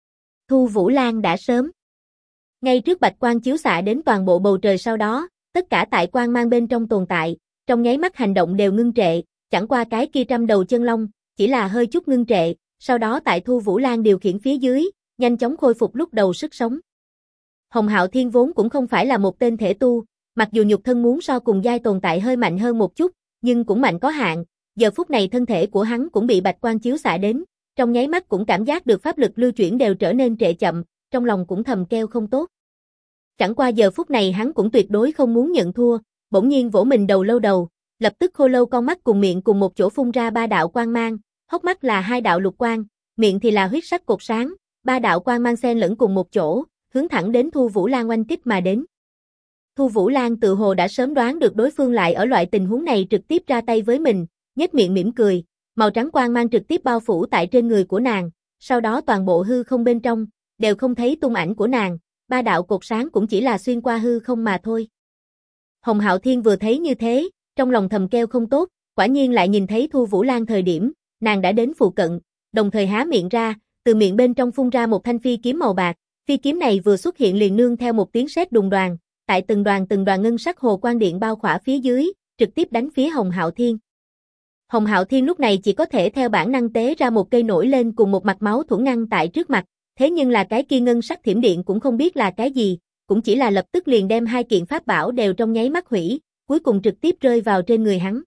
Thu Vũ Lan đã sớm. Ngay trước bạch quang chiếu xạ đến toàn bộ bầu trời sau đó, tất cả tại quang mang bên trong tồn tại, trong nháy mắt hành động đều ngưng trệ, chẳng qua cái kia trăm đầu chân long, chỉ là hơi chút ngưng trệ, sau đó tại Thu Vũ Lan điều khiển phía dưới, nhanh chóng khôi phục lúc đầu sức sống. Hồng Hạo Thiên vốn cũng không phải là một tên thể tu, mặc dù nhục thân muốn so cùng giai tồn tại hơi mạnh hơn một chút, nhưng cũng mạnh có hạn, giờ phút này thân thể của hắn cũng bị bạch quang chiếu xạ đến, trong nháy mắt cũng cảm giác được pháp lực lưu chuyển đều trở nên trệ chậm, trong lòng cũng thầm kêu không tốt. Chẳng qua giờ phút này hắn cũng tuyệt đối không muốn nhận thua, bỗng nhiên vỗ mình đầu lâu đầu, lập tức khô lâu con mắt cùng miệng cùng một chỗ phun ra ba đạo quang mang, hốc mắt là hai đạo lục quang, miệng thì là huyết sắc cột sáng, ba đạo quang mang xen lẫn cùng một chỗ, hướng thẳng đến Thu Vũ Lan oanh kích mà đến. Thu Vũ Lan tự hồ đã sớm đoán được đối phương lại ở loại tình huống này trực tiếp ra tay với mình, nhếch miệng mỉm cười, màu trắng quang mang trực tiếp bao phủ tại trên người của nàng, sau đó toàn bộ hư không bên trong, đều không thấy tung ảnh của nàng, ba đạo cột sáng cũng chỉ là xuyên qua hư không mà thôi. Hồng Hạo Thiên vừa thấy như thế, trong lòng thầm kêu không tốt, quả nhiên lại nhìn thấy Thu Vũ Lan thời điểm, nàng đã đến phụ cận, đồng thời há miệng ra, từ miệng bên trong phun ra một thanh phi kiếm màu bạc, phi kiếm này vừa xuất hiện liền nương theo một tiếng sét đùng đoàng, tại từng đoàn ngân sắc hồ quang điện bao khỏa phía dưới, trực tiếp đánh phía Hồng Hạo Thiên. Hồng Hạo Thiên lúc này chỉ có thể theo bản năng tế ra một cây nổi lên cùng một mặt máu thủ ngăn tại trước mặt, thế nhưng là cái kia ngân sắc thiểm điện cũng không biết là cái gì, cũng chỉ là lập tức liền đem hai kiện pháp bảo đều trong nháy mắt hủy, cuối cùng trực tiếp rơi vào trên người hắn.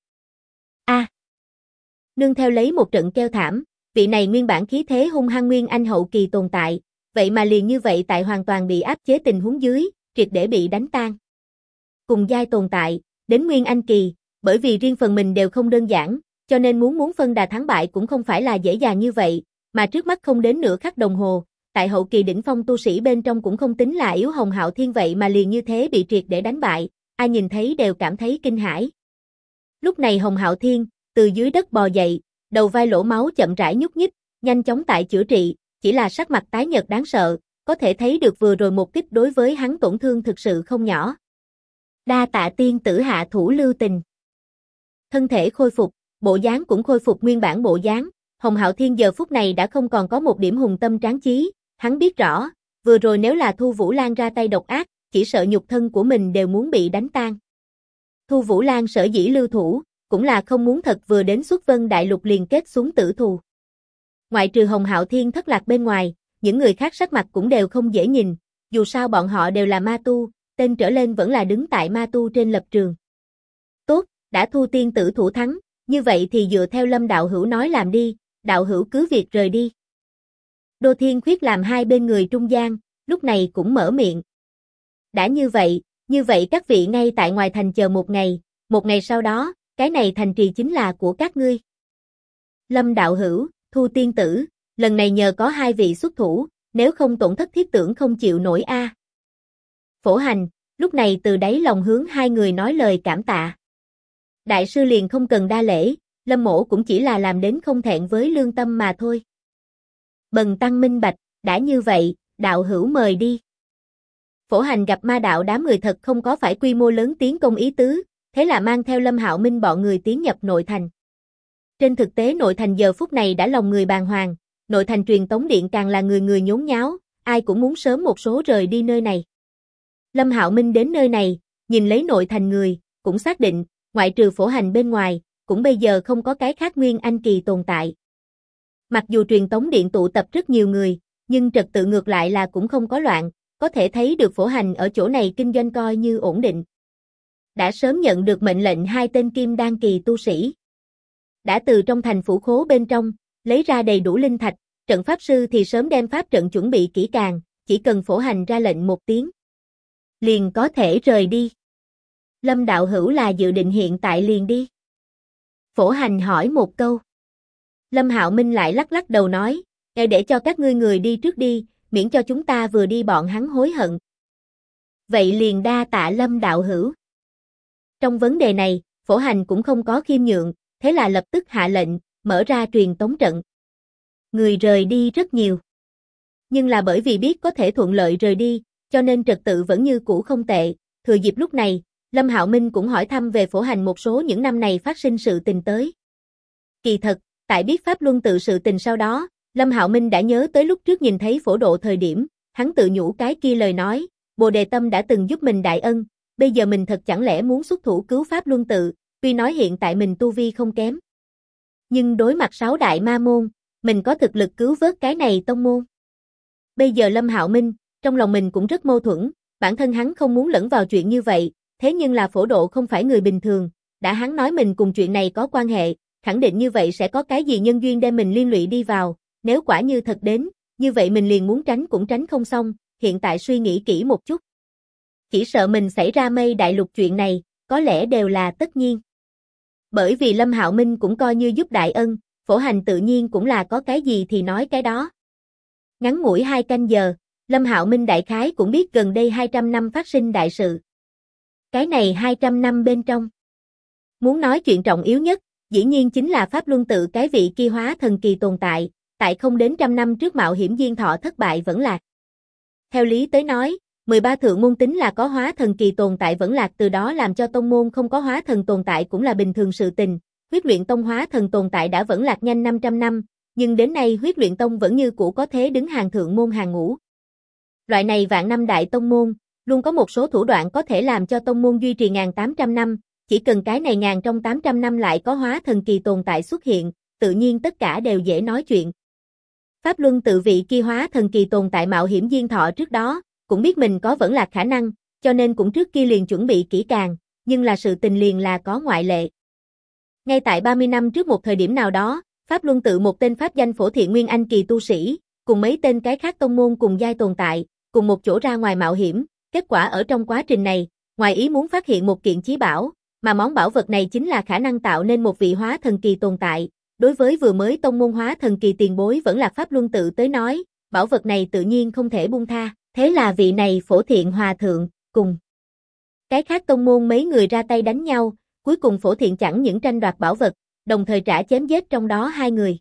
Nương theo lấy một trận kêu thảm, vị này nguyên bản khí thế hung hăng nguyên anh hậu kỳ tồn tại, vậy mà liền như vậy tại hoàn toàn bị áp chế tình huống dưới, triệt để bị đánh tan. Cùng giai tồn tại, đến nguyên anh kỳ, bởi vì riêng phần mình đều không đơn giản, cho nên muốn phân đà thắng bại cũng không phải là dễ dàng như vậy, mà trước mắt không đến nửa khắc đồng hồ, tại hậu kỳ đỉnh phong tu sĩ bên trong cũng không tính là yếu. Hồng Hạo Thiên vậy mà liền như thế bị triệt để đánh bại, ai nhìn thấy đều cảm thấy kinh hãi. Lúc này Hồng Hạo Thiên, từ dưới đất bò dậy, đầu vai lỗ máu chậm rãi nhúc nhích, nhanh chóng tại chữa trị, chỉ là sắc mặt tái nhợt đáng sợ, có thể thấy được vừa rồi một kích đối với hắn tổn thương thực sự không nhỏ. Đa tạ tiên tử hạ thủ lưu tình. Thân thể khôi phục, bộ dáng cũng khôi phục nguyên bản bộ dáng, Hồng Hạo Thiên giờ phút này đã không còn có một điểm hùng tâm tráng chí, hắn biết rõ, vừa rồi nếu là Thu Vũ Lan ra tay độc ác, chỉ sợ nhục thân của mình đều muốn bị đánh tan. Thu Vũ Lan sở dĩ lưu thủ, cũng là không muốn thật vừa đến Xuất Vân Đại Lục liền kết xuống tử thù. Ngoại trừ Hồng Hạo Thiên thất lạc bên ngoài, những người khác sắc mặt cũng đều không dễ nhìn, dù sao bọn họ đều là ma tu, tên trở lên vẫn là đứng tại ma tu trên lập trường. Tốt, đã Thu tiên tử thủ thắng, như vậy thì dựa theo Lâm đạo hữu nói làm đi, đạo hữu cứ việc rời đi. Đô Thiên Khuyết làm hai bên người trung gian, lúc này cũng mở miệng. Đã như vậy các vị ngay tại ngoài thành chờ một ngày sau đó, cái này thành trì chính là của các ngươi. Lâm đạo hữu, Thu tiên tử, lần này nhờ có hai vị xuất thủ, nếu không tổn thất thiết tưởng không chịu nổi a. Phổ Hành, lúc này từ đáy lòng hướng hai người nói lời cảm tạ. Đại sư liền không cần đa lễ, Lâm mỗ cũng chỉ là làm đến không thẹn với lương tâm mà thôi. Bần tăng minh bạch, đã như vậy, đạo hữu mời đi. Phổ Hành gặp ma đạo đám người thật không có phải quy mô lớn tiến công ý tứ, thế là mang theo Lâm Hạo Minh bọn người tiến nhập nội thành. Trên thực tế nội thành giờ phút này đã lòng người bàng hoàng, nội thành truyền tống điện càng là người người nhốn nháo, ai cũng muốn sớm một số rời đi nơi này. Lâm Hạo Minh đến nơi này, nhìn lấy nội thành người, cũng xác định, ngoại trừ Phổ Hành bên ngoài, cũng bây giờ không có cái khác Nguyên Anh kỳ tồn tại. Mặc dù truyền tống điện tụ tập rất nhiều người, nhưng trật tự ngược lại là cũng không có loạn, có thể thấy được Phổ Hành ở chỗ này kinh doanh coi như ổn định. Đã sớm nhận được mệnh lệnh hai tên kim đan kỳ tu sĩ. Đã từ trong thành phủ khố bên trong, lấy ra đầy đủ linh thạch, trận pháp sư thì sớm đem pháp trận chuẩn bị kỹ càng, chỉ cần Phổ Hành ra lệnh một tiếng. Liền có thể rời đi. Lâm đạo hữu là dự định hiện tại liền đi. Phổ Hành hỏi một câu. Lâm Hạo Minh lại lắc lắc đầu nói, để cho các ngươi người đi trước đi, miễn cho chúng ta vừa đi bọn hắn hối hận. Vậy liền đa tạ Lâm đạo hữu. Trong vấn đề này, Phổ Hành cũng không có khiêm nhượng, thế là lập tức hạ lệnh, mở ra truyền tống trận. Người rời đi rất nhiều. Nhưng là bởi vì biết có thể thuận lợi rời đi, cho nên trật tự vẫn như cũ không tệ. Thừa dịp lúc này, Lâm Hạo Minh cũng hỏi thăm về Phổ Hành một số những năm này phát sinh sự tình tới. Kỳ thật, tại biết Pháp Luân tự sự tình sau đó, Lâm Hạo Minh đã nhớ tới lúc trước nhìn thấy phổ độ thời điểm, hắn tự nhủ cái kia lời nói, Bồ Đề Tâm đã từng giúp mình đại ân, bây giờ mình thật chẳng lẽ muốn xuất thủ cứu Pháp Luân tự, tuy nói hiện tại mình tu vi không kém. Nhưng đối mặt 6 đại ma môn, mình có thực lực cứu vớt cái này tông môn. Bây giờ Lâm Hạo Minh, trong lòng mình cũng rất mâu thuẫn, bản thân hắn không muốn lẫn vào chuyện như vậy, thế nhưng là phổ độ không phải người bình thường, đã hắn nói mình cùng chuyện này có quan hệ, khẳng định như vậy sẽ có cái gì nhân duyên đem mình liên lụy đi vào, nếu quả như thật đến, như vậy mình liền muốn tránh cũng tránh không xong, hiện tại suy nghĩ kỹ một chút. Chỉ sợ mình xảy ra mây đại lục chuyện này, có lẽ đều là tất nhiên. Bởi vì Lâm Hạo Minh cũng coi như giúp đại ân, Phổ Hành tự nhiên cũng là có cái gì thì nói cái đó. Ngắn ngủi 2 canh giờ, Lâm Hạo Minh đại khái cũng biết gần đây 200 năm phát sinh đại sự. Cái này 200 năm bên trong. Muốn nói chuyện trọng yếu nhất, dĩ nhiên chính là Pháp Luân tự cái vị kia hóa thần kỳ tồn tại, tại không đến 100 năm trước mạo hiểm diên thọ thất bại vẫn lạc. Theo lý tới nói, 13 thượng môn tính là có hóa thần kỳ tồn tại vẫn lạc, từ đó làm cho tông môn không có hóa thần tồn tại cũng là bình thường sự tình. Huyết luyện tông hóa thần tồn tại đã vẫn lạc nhanh 500 năm, nhưng đến nay huyết luyện tông vẫn như cũ có thế đứng hàng thượng môn hàng ngũ. Loại này vạn năm đại tông môn, luôn có một số thủ đoạn có thể làm cho tông môn duy trì 1800 năm, chỉ cần cái này ngàn trong 800 năm lại có hóa thần kỳ tồn tại xuất hiện, tự nhiên tất cả đều dễ nói chuyện. Pháp Luân tự vị kia hóa thần kỳ tồn tại mạo hiểm diên thọ trước đó, cũng biết mình có vẫn lạc khả năng, cho nên cũng trước kia liền chuẩn bị kỹ càng, nhưng là sự tình liền là có ngoại lệ. Ngay tại 30 năm trước một thời điểm nào đó, Pháp Luân tự một tên pháp danh Phổ Thiện Nguyên Anh kỳ tu sĩ, cùng mấy tên cái khác tông môn cùng giai tồn tại, cùng một chỗ ra ngoài mạo hiểm, kết quả ở trong quá trình này, ngoài ý muốn phát hiện một kiện chí bảo, mà món bảo vật này chính là khả năng tạo nên một vị hóa thần kỳ tồn tại. Đối với vừa mới tông môn hóa thần kỳ tiền bối vẫn là Pháp Luân tự tới nói, bảo vật này tự nhiên không thể buông tha, thế là vị này Phổ Thiện hòa thượng, cùng cái khác tông môn mấy người ra tay đánh nhau, cuối cùng Phổ Thiện chẳng những tranh đoạt bảo vật, đồng thời trả chém giết trong đó 2 người.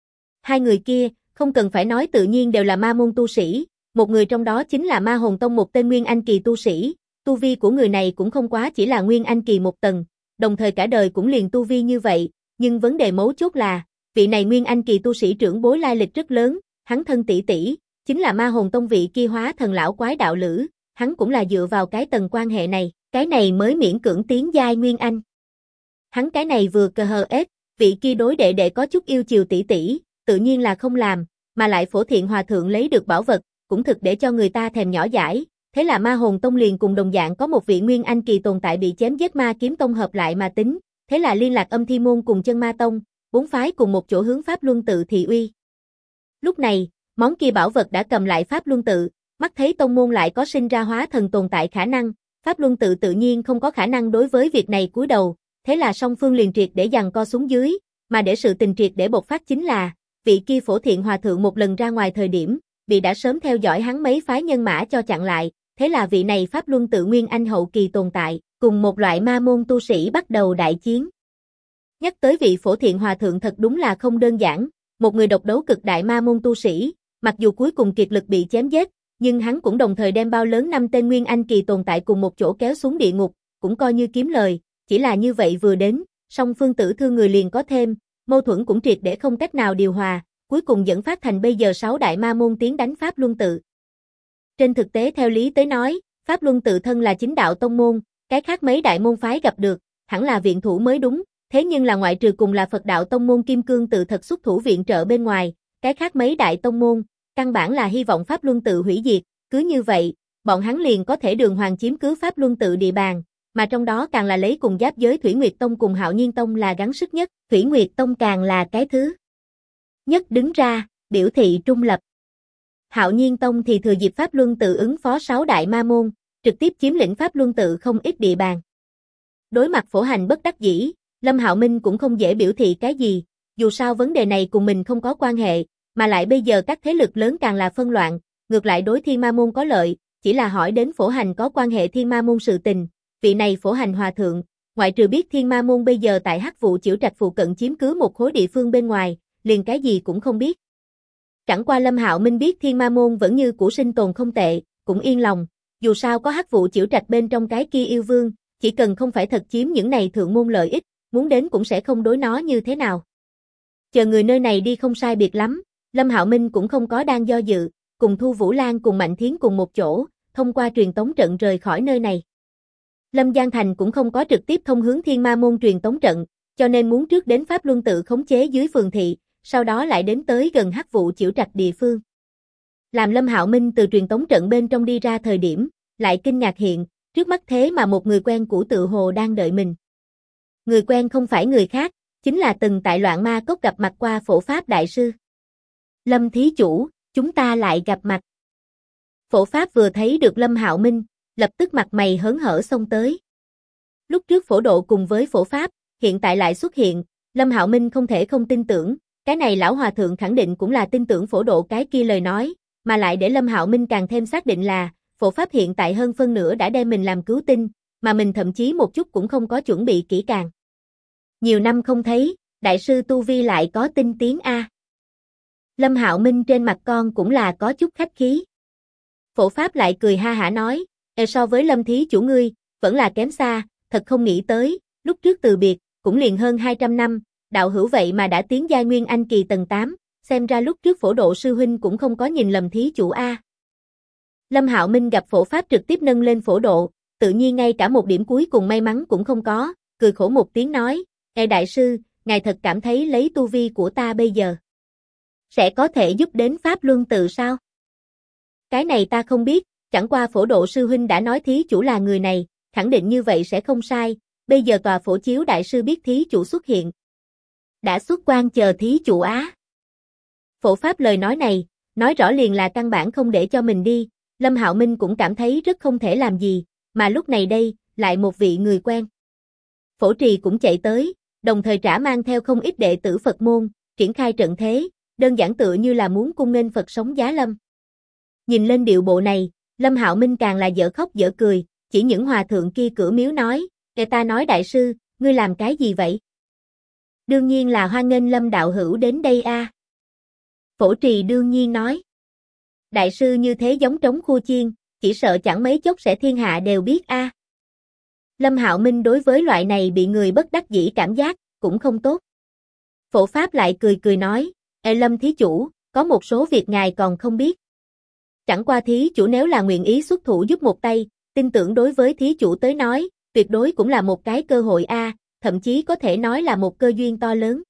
2 người kia, không cần phải nói tự nhiên đều là ma môn tu sĩ, một người trong đó chính là Ma Hồn Tông một tên Nguyên Anh kỳ tu sĩ, tu vi của người này cũng không quá chỉ là Nguyên Anh kỳ một tầng, đồng thời cả đời cũng liền tu vi như vậy, nhưng vấn đề mấu chốt là, vị này Nguyên Anh kỳ tu sĩ trưởng bối lai lịch rất lớn, hắn thân tỷ tỷ, chính là Ma Hồn Tông vị kia hóa thần lão quái đạo lữ, hắn cũng là dựa vào cái tầng quan hệ này, cái này mới miễn cưỡng tiến giai Nguyên Anh. Hắn cái này vừa cờ hờ ết, vị kia đối đệ đệ có chút yêu chiều tỷ tỷ, tự nhiên là không làm, mà lại Phổ Thiện hòa thượng lấy được bảo vật, cũng thực để cho người ta thèm nhỏ dãi, thế là Ma Hồn Tông liền cùng đồng dạng có một vị Nguyên Anh kỳ tồn tại bị chém giết Ma Kiếm Tông hợp lại mà tính, thế là liên lạc Âm Thi môn cùng Chân Ma Tông, 4 phái cùng một chỗ hướng Pháp Luân tự thị uy. Lúc này, món kia bảo vật đã cầm lại Pháp Luân tự, mắt thấy tông môn lại có sinh ra hóa thần tồn tại khả năng, Pháp Luân tự tự nhiên không có khả năng đối với việc này cúi đầu, thế là song phương liền triệt để giằng co xuống dưới, mà để sự tình triệt để bộc phát chính là, vị kia Phổ Thiện hòa thượng một lần ra ngoài thời điểm, bị đã sớm theo dõi hắn mấy phái nhân mã cho chặn lại, thế là vị này Pháp Luân tự Nguyên Anh hậu kỳ tồn tại, cùng một loại ma môn tu sĩ bắt đầu đại chiến. Nhắc tới vị Phổ Thiện hòa thượng thật đúng là không đơn giản, một người độc đấu cực đại ma môn tu sĩ, mặc dù cuối cùng kiệt lực bị chém giết, nhưng hắn cũng đồng thời đem bao lớn 5 tên Nguyên Anh kỳ tồn tại cùng một chỗ kéo xuống địa ngục, cũng coi như kiếm lời, chỉ là như vậy vừa đến, song phương tử thương người liền có thêm, mâu thuẫn cũng triệt để không cách nào điều hòa, cuối cùng dẫn phát thành bây giờ 6 đại ma môn tiến đánh Pháp Luân tự. Trên thực tế theo lý tới nói, Pháp Luân tự thân là chính đạo tông môn, cái khác mấy đại môn phái gặp được, hẳn là viện thủ mới đúng, thế nhưng là ngoại trừ cùng là Phật đạo tông môn Kim Cương tự thật xuất thủ viện trợ bên ngoài, cái khác mấy đại tông môn, căn bản là hy vọng Pháp Luân tự hủy diệt, cứ như vậy, bọn hắn liền có thể đường hoàng chiếm cứ Pháp Luân tự địa bàn, mà trong đó càng là lấy cùng giáp giới Thủy Nguyệt Tông cùng Hạo Nhiên Tông là gắng sức nhất, Thủy Nguyệt Tông càng là cái thứ nhất đứng ra, biểu thị trung lập. Hạo Nhiên Tông thì thừa dịp Pháp Luân tự ứng phó 6 đại ma môn, trực tiếp chiếm lĩnh Pháp Luân tự không ít địa bàn. Đối mặt Phổ Hành bất đắc dĩ, Lâm Hạo Minh cũng không dễ biểu thị cái gì, dù sao vấn đề này cùng mình không có quan hệ, mà lại bây giờ các thế lực lớn càng là phân loạn, ngược lại đối Thiên Ma môn có lợi, chỉ là hỏi đến Phổ Hành có quan hệ Thiên Ma môn sự tình, vị này Phổ Hành hòa thượng, ngoại trừ biết Thiên Ma môn bây giờ tại Hắc Vụ Chiểu Trạch phụ cận chiếm cứ một khối địa phương bên ngoài, liền cái gì cũng không biết. Chẳng qua Lâm Hạo Minh biết Thiên Ma môn vẫn như cũ sinh tồn không tệ, cũng yên lòng, dù sao có Hắc Vụ Chiểu Trạch bên trong cái kia yêu vương, chỉ cần không phải thật chiếm những này thượng môn lợi ích, muốn đến cũng sẽ không đối nó như thế nào. Chờ người nơi này đi không sai biệt lắm, Lâm Hạo Minh cũng không có đang do dự, cùng Thu Vũ Lan cùng Mạnh Thiến cùng một chỗ, thông qua truyền tống trận rời khỏi nơi này. Lâm Giang Thành cũng không có trực tiếp thông hướng Thiên Ma môn truyền tống trận, cho nên muốn trước đến Pháp Luân tự khống chế dưới phường thị, sau đó lại đến tới gần Hắc Vụ Chiểu Trạch địa phương. Làm Lâm Hạo Minh từ truyền tống trận bên trong đi ra thời điểm, lại kinh ngạc hiện, trước mắt thế mà một người quen cũ tự hồ đang đợi mình. Người quen không phải người khác, chính là từng tại Loạn Ma Cốc gặp mặt qua Phổ Pháp đại sư. Lâm thí chủ, chúng ta lại gặp mặt. Phổ Pháp vừa thấy được Lâm Hạo Minh, lập tức mặt mày hớn hở xông tới. Lúc trước Phổ Độ cùng với Phổ Pháp, hiện tại lại xuất hiện, Lâm Hạo Minh không thể không tin tưởng, cái này lão hòa thượng khẳng định cũng là tin tưởng Phổ Độ cái kia lời nói, mà lại để Lâm Hạo Minh càng thêm xác định là, Phổ Pháp hiện tại hơn phân nửa đã đem mình làm cứu tinh, mà mình thậm chí một chút cũng không có chuẩn bị kỹ càng. Nhiều năm không thấy, đại sư tu vi lại có tinh tiến a. Lâm Hạo Minh trên mặt con cũng là có chút khách khí. Phổ Pháp lại cười ha hả nói, so với Lâm thí chủ ngươi, vẫn là kém xa, thật không nghĩ tới, lúc trước từ biệt, cũng liền hơn 200 năm, đạo hữu vậy mà đã tiến giai Nguyên Anh kỳ tầng 8, xem ra lúc trước Phổ Độ sư huynh cũng không có nhìn lầm thí chủ a. Lâm Hạo Minh gặp Phổ Pháp trực tiếp nâng lên Phổ Độ, tự nhiên ngay cả một điểm cuối cùng may mắn cũng không có, cười khổ một tiếng nói, đại sư, ngài thật cảm thấy lấy tu vi của ta bây giờ sẽ có thể giúp đến Pháp Luân tự sao? Cái này ta không biết, chẳng qua Phổ Độ sư huynh đã nói thí chủ là người này, khẳng định như vậy sẽ không sai, bây giờ tòa Phổ Chiếu đại sư biết thí chủ xuất hiện. Đã xuất quan chờ thí chủ á. Phổ Pháp lời nói này, nói rõ liền là căn bản không để cho mình đi, Lâm Hạo Minh cũng cảm thấy rất không thể làm gì, mà lúc này đây, lại một vị người quen. Phổ Trì cũng chạy tới, đồng thời trả mang theo không ít đệ tử Phật môn, triển khai trận thế, đơn giản tựa như là muốn cung nghênh Phật sống giá lâm. Nhìn lên điệu bộ này, Lâm Hạo Minh càng là dở khóc dở cười, chỉ những hòa thượng kia cửa miếu nói, người ta nói đại sư, ngươi làm cái gì vậy? Đương nhiên là hoan nghênh Lâm đạo hữu đến đây a. Phổ Trì đương nhiên nói. Đại sư như thế giống trống khua chiên, chỉ sợ chẳng mấy chốc sẽ thiên hạ đều biết a. Lâm Hạo Minh đối với loại này bị người bất đắc dĩ cảm giác, cũng không tốt. Phổ Pháp lại cười cười nói, Lâm thí chủ, có một số việc ngài còn không biết. Chẳng qua thí chủ nếu là nguyện ý xuất thủ giúp một tay, tin tưởng đối với thí chủ tới nói, tuyệt đối cũng là một cái cơ hội a, thậm chí có thể nói là một cơ duyên to lớn.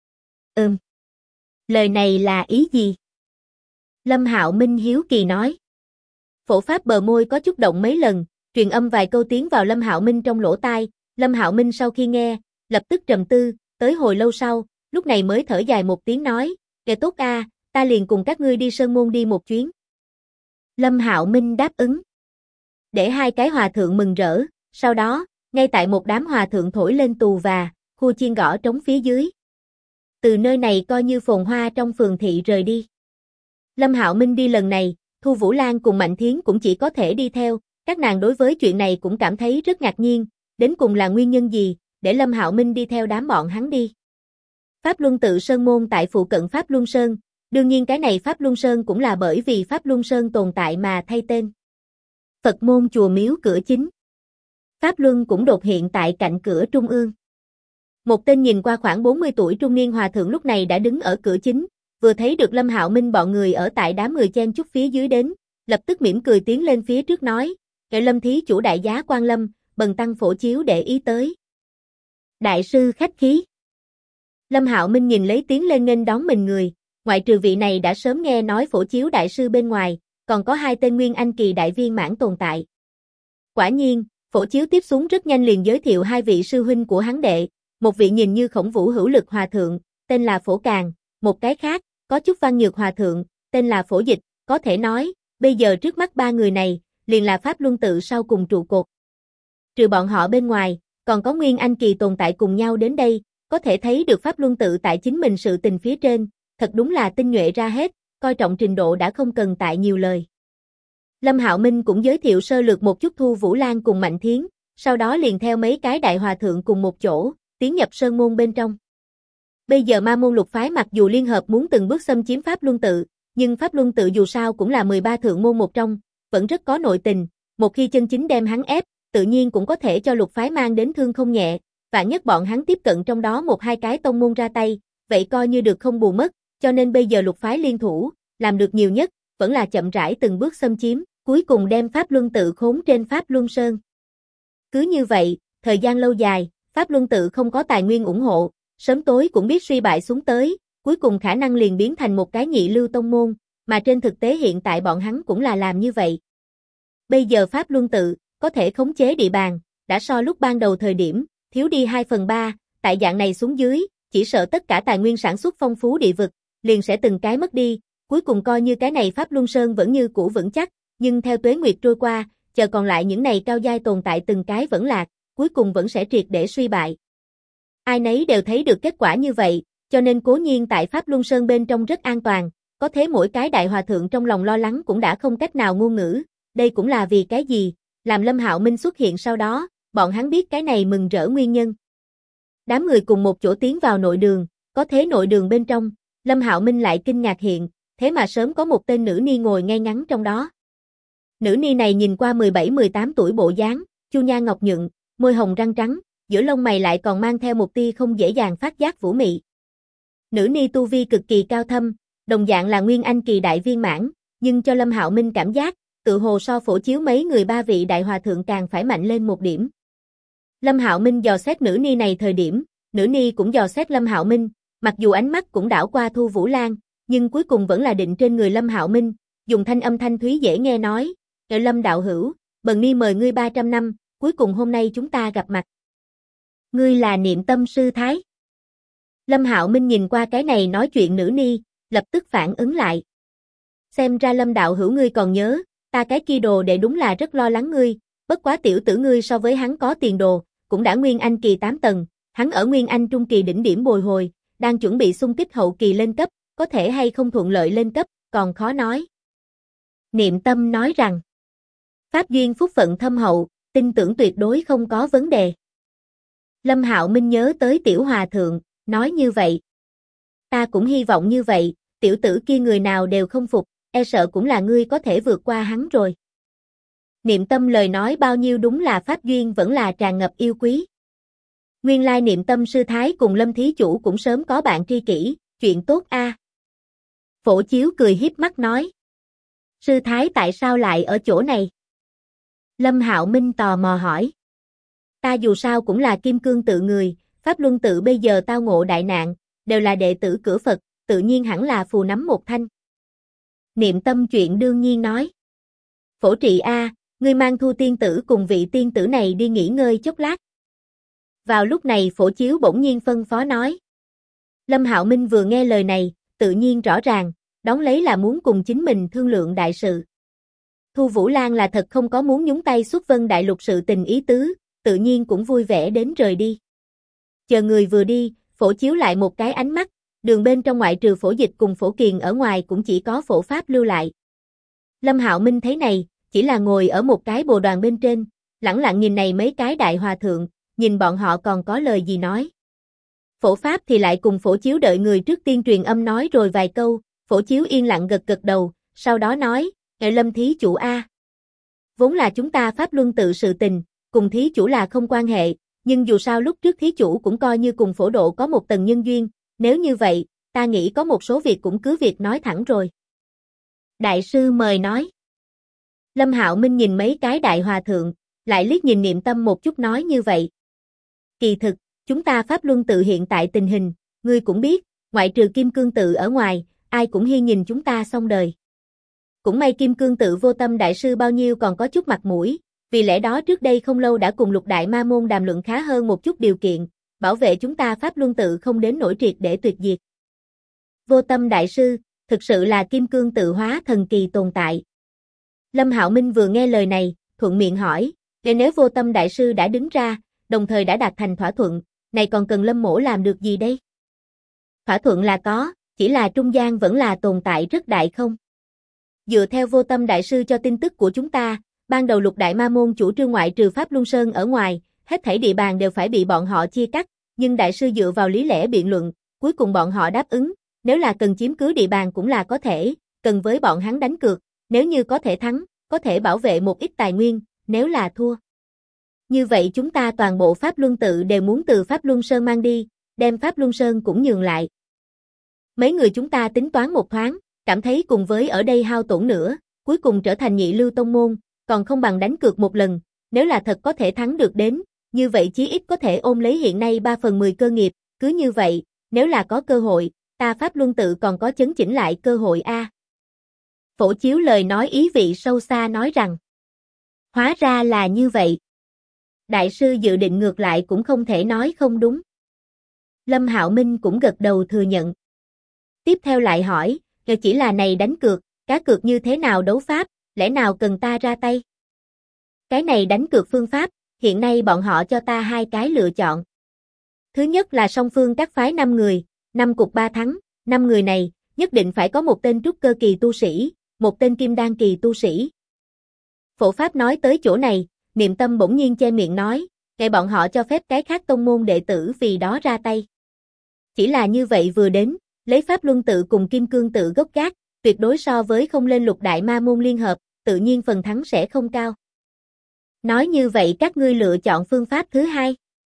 Lời này là ý gì? Lâm Hạo Minh hiếu kỳ nói. Phổ Pháp bờ môi có chút động mấy lần, truyền âm vài câu tiến vào Lâm Hạo Minh trong lỗ tai, Lâm Hạo Minh sau khi nghe, lập tức trầm tư, tới hồi lâu sau, lúc này mới thở dài một tiếng nói, "Kẻ tốt a, ta liền cùng các ngươi đi Sơn Môn đi một chuyến." Lâm Hạo Minh đáp ứng. Để hai cái hòa thượng mừng rỡ, sau đó, ngay tại một đám hòa thượng thổi lên tù và, khua chiên gõ trống phía dưới. Từ nơi này coi như phồn hoa trong phường thị rời đi. Lâm Hạo Minh đi lần này, Thu Vũ Lan cùng Mạnh Thiến cũng chỉ có thể đi theo, các nàng đối với chuyện này cũng cảm thấy rất ngạc nhiên, đến cùng là nguyên nhân gì, để Lâm Hạo Minh đi theo đám bọn hắn đi. Pháp Luân tự Sơn Môn tại phụ cận Pháp Luân Sơn, Đương nhiên cái này Pháp Luân Sơn cũng là bởi vì Pháp Luân Sơn tồn tại mà thay tên. Phật môn chùa miếu cửa chính. Pháp Luân cũng đột hiện tại cạnh cửa trung ương. Một tên nhìn qua khoảng 40 tuổi trung niên hòa thượng lúc này đã đứng ở cửa chính, vừa thấy được Lâm Hạo Minh bọn người ở tại đám người chen chúc phía dưới đến, lập tức mỉm cười tiến lên phía trước nói, "Kệ Lâm thí chủ đại giá quan lâm, bần tăng phổ chiếu để ý tới." Đại sư khách khí. Lâm Hạo Minh nhìn lấy tiến lên nghênh đón mình người, ngoại trừ vị này đã sớm nghe nói phổ chiếu đại sư bên ngoài, còn có hai tên Nguyên Anh kỳ đại viên mãn tồn tại. Quả nhiên, phổ chiếu tiếp xuống rất nhanh liền giới thiệu hai vị sư huynh của hắn đệ, một vị nhìn như khổng vũ hữu lực hòa thượng, tên là Phổ Càn, một cái khác, có chút văn nhược hòa thượng, tên là Phổ Dịch, có thể nói, bây giờ trước mắt ba người này, liền là Pháp Luân tự sau cùng trụ cột. Trừ bọn họ bên ngoài, còn có Nguyên Anh kỳ tồn tại cùng nhau đến đây, có thể thấy được Pháp Luân tự tại chính mình sự tình phía trên, thật đúng là tinh nhuệ ra hết, coi trọng trình độ đã không cần tại nhiều lời. Lâm Hạo Minh cũng giới thiệu sơ lược một chút Thu Vũ Lan cùng Mạnh Thiến, sau đó liền theo mấy cái đại hòa thượng cùng một chỗ, tiến nhập sơn môn bên trong. Bây giờ Ma môn lục phái mặc dù liên hợp muốn từng bước xâm chiếm Pháp Luân tự, nhưng Pháp Luân tự dù sao cũng là 13 thượng môn một trong, vẫn rất có nội tình, một khi chân chính đem hắn ép, tự nhiên cũng có thể cho lục phái mang đến thương không nhẹ, vạn nhất bọn hắn tiếp cận trong đó một hai cái tông môn ra tay, vậy coi như được không bù mất, cho nên bây giờ lục phái liên thủ, làm được nhiều nhất, vẫn là chậm rãi từng bước xâm chiếm, cuối cùng đem Pháp Luân tự khốn trên Pháp Luân Sơn. Cứ như vậy, thời gian lâu dài, Pháp Luân tự không có tài nguyên ủng hộ, sớm tối cũng biết suy bại xuống tới, cuối cùng khả năng liền biến thành một cái nhị lưu tông môn, mà trên thực tế hiện tại bọn hắn cũng là làm như vậy. Bây giờ Pháp Luân tự, có thể khống chế địa bàn, đã so lúc ban đầu thời điểm, thiếu đi 2/3, tại dạng này xuống dưới, chỉ sợ tất cả tài nguyên sản xuất phong phú địa vực, liền sẽ từng cái mất đi, cuối cùng coi như cái này Pháp Luân Sơn vẫn như cũ vững chắc, nhưng theo tuế nguyệt trôi qua, chờ còn lại những này cao giai tồn tại từng cái vẫn lạc, cuối cùng vẫn sẽ triệt để suy bại. Ai nấy đều thấy được kết quả như vậy, cho nên cố nhiên tại Pháp Luân Sơn bên trong rất an toàn, có thế mỗi cái đại hòa thượng trong lòng lo lắng cũng đã không cách nào ngôn ngữ, đây cũng là vì cái gì, làm Lâm Hạo Minh xuất hiện sau đó, bọn hắn biết cái này mừng rỡ nguyên nhân. Đám người cùng một chỗ tiến vào nội đường, có thế nội đường bên trong, Lâm Hạo Minh lại kinh ngạc hiện, thế mà sớm có một tên nữ ni ngồi ngay ngắn trong đó. Nữ ni này nhìn qua 17-18 tuổi bộ dáng, chu nha ngọc nhuận, môi hồng răng trắng, giữa lông mày lại còn mang theo một tia không dễ dàng phát giác vũ mị. Nữ ni tu vi cực kỳ cao thâm, đồng dạng là Nguyên Anh kỳ đại viên mãn, nhưng cho Lâm Hạo Minh cảm giác, tự hồ so phổ chiếu mấy người ba vị đại hòa thượng càng phải mạnh lên một điểm. Lâm Hạo Minh dò xét nữ ni này thời điểm, nữ ni cũng dò xét Lâm Hạo Minh, mặc dù ánh mắt cũng đảo qua Thu Vũ Lan, nhưng cuối cùng vẫn là định trên người Lâm Hạo Minh, dùng thanh âm thanh thúy dễ nghe nói, Lâm đạo hữu, bần ni mời ngươi 300 năm, cuối cùng hôm nay chúng ta gặp mặt. Ngươi là Niệm Tâm sư thái. Lâm Hạo Minh nhìn qua cái này nói chuyện nữ ni, lập tức phản ứng lại. Xem ra Lâm đạo hữu ngươi còn nhớ, ta cái kia đồ đệ đúng là rất lo lắng ngươi, bất quá tiểu tử ngươi so với hắn có tiền đồ, cũng đã Nguyên Anh kỳ 8 tầng, hắn ở Nguyên Anh trung kỳ đỉnh điểm bồi hồi, đang chuẩn bị xung kích hậu kỳ lên cấp, có thể hay không thuận lợi lên cấp, còn khó nói. Niệm Tâm nói rằng, pháp duyên phúc phận thâm hậu, tin tưởng tuyệt đối không có vấn đề. Lâm Hạo Minh nhớ tới tiểu hòa thượng, nói như vậy. Ta cũng hy vọng như vậy, tiểu tử kia người nào đều không phục, e sợ cũng là ngươi có thể vượt qua hắn rồi. Niệm Tâm lời nói bao nhiêu đúng là pháp duyên vẫn là tràn ngập yêu quý. Nguyên lai Niệm Tâm sư thái cùng Lâm thí chủ cũng sớm có bạn tri kỷ, chuyện tốt a. Phổ Chiếu cười hiếp mắt nói. Sư thái tại sao lại ở chỗ này? Lâm Hạo Minh tò mò hỏi. Ta dù sao cũng là Kim Cương tự người, Pháp Luân tự bây giờ tao ngộ đại nạn, đều là đệ tử cửa Phật, tự nhiên hẳn là phù nắm một thanh. Niệm Tâm chuyện đương nhiên nói. Phổ Trị a, ngươi mang Thu tiên tử cùng vị tiên tử này đi nghỉ ngơi chốc lát. Vào lúc này Phổ Chiếu bỗng nhiên phân phó nói. Lâm Hạo Minh vừa nghe lời này, tự nhiên rõ ràng, đón lấy là muốn cùng chính mình thương lượng đại sự. Thu Vũ Lan là thật không có muốn nhúng tay xuất Vân Đại Lục sự tình ý tứ, tự nhiên cũng vui vẻ đến rời đi. Chờ người vừa đi, Phổ Chiếu lại một cái ánh mắt, đường bên trong ngoại trừ Phổ Dịch cùng Phổ Kiền ở ngoài cũng chỉ có Phổ Pháp lưu lại. Lâm Hạo Minh thấy này, chỉ là ngồi ở một cái bồ đoàn bên trên, lẳng lặng nhìn này mấy cái đại hòa thượng, nhìn bọn họ còn có lời gì nói. Phổ Pháp thì lại cùng Phổ Chiếu đợi người trước tiên truyền âm nói rồi vài câu, Phổ Chiếu yên lặng gật gật đầu, sau đó nói, Lâm thí chủ a. Vốn là chúng ta pháp luân tự sự tình, cùng thí chủ là không quan hệ, nhưng dù sao lúc trước thí chủ cũng coi như cùng phổ độ có một tầng nhân duyên, nếu như vậy, ta nghĩ có một số việc cũng cứ việc nói thẳng rồi. Đại sư mời nói. Lâm Hạo Minh nhìn mấy cái đại hòa thượng, lại liếc nhìn Niệm Tâm một chút nói như vậy. Kỳ thực, chúng ta pháp luân tự hiện tại tình hình, ngươi cũng biết, ngoại trừ Kim Cương tự ở ngoài, ai cũng hi nhìn chúng ta xong đời. Cũng may Kim Cương tự Vô Tâm đại sư bao nhiêu còn có chút mặt mũi, vì lẽ đó trước đây không lâu đã cùng Lục Đại Ma môn đàm luận khá hơn một chút điều kiện, bảo vệ chúng ta pháp luân tự không đến nổi triệt để tuyệt diệt. Vô Tâm đại sư, thực sự là Kim Cương tự hóa thần kỳ tồn tại. Lâm Hạo Minh vừa nghe lời này, thuận miệng hỏi, nếu Vô Tâm đại sư đã đứng ra, đồng thời đã đạt thành thỏa thuận, này còn cần Lâm mỗ làm được gì đây? Thỏa thuận là có, chỉ là trung gian vẫn là tồn tại rất đại không? Dựa theo Vô Tâm đại sư cho tin tức của chúng ta, ban đầu Lục Đại Ma môn chủ trương ngoại trừ Pháp Luân Sơn ở ngoài, hết thảy địa bàn đều phải bị bọn họ chia cắt, nhưng đại sư dựa vào lý lẽ biện luận, cuối cùng bọn họ đáp ứng, nếu là cần chiếm cứ địa bàn cũng là có thể, cần với bọn hắn đánh cược, nếu như có thể thắng, có thể bảo vệ một ít tài nguyên, nếu là thua. Như vậy chúng ta toàn bộ Pháp Luân tự đều muốn từ Pháp Luân Sơn mang đi, đem Pháp Luân Sơn cũng nhường lại. Mấy người chúng ta tính toán một thoáng, cảm thấy cùng với ở đây hao tổn nữa, cuối cùng trở thành nhị lưu tông môn, còn không bằng đánh cược một lần, nếu là thật có thể thắng được đến, như vậy chí ít có thể ôm lấy hiện nay 3/10 cơ nghiệp, cứ như vậy, nếu là có cơ hội, ta Pháp Luân tự còn có chấn chỉnh lại cơ hội a. Phổ Chiếu lời nói ý vị sâu xa nói rằng, hóa ra là như vậy. Đại sư dự định ngược lại cũng không thể nói không đúng. Lâm Hạo Minh cũng gật đầu thừa nhận. Tiếp theo lại hỏi, chỉ là này đánh cược, cá cược như thế nào đấu pháp, lẽ nào cần ta ra tay? Cái này đánh cược phương pháp, hiện nay bọn họ cho ta hai cái lựa chọn. Thứ nhất là song phương các phái 5 người, 5 cục 3 thắng, 5 người này, nhất định phải có một tên trúc cơ kỳ tu sĩ, một tên kim đan kỳ tu sĩ. Phổ Pháp nói tới chỗ này, Niệm Tâm bỗng nhiên che miệng nói, kệ bọn họ cho phép cái khác tông môn đệ tử vì đó ra tay. Chỉ là như vậy vừa đến, lấy Pháp Luân tự cùng Kim Cương tự gốc gác, tuyệt đối so với không lên Lục Đại Ma môn liên hợp, tự nhiên phần thắng sẽ không cao. Nói như vậy các ngươi lựa chọn phương pháp thứ hai.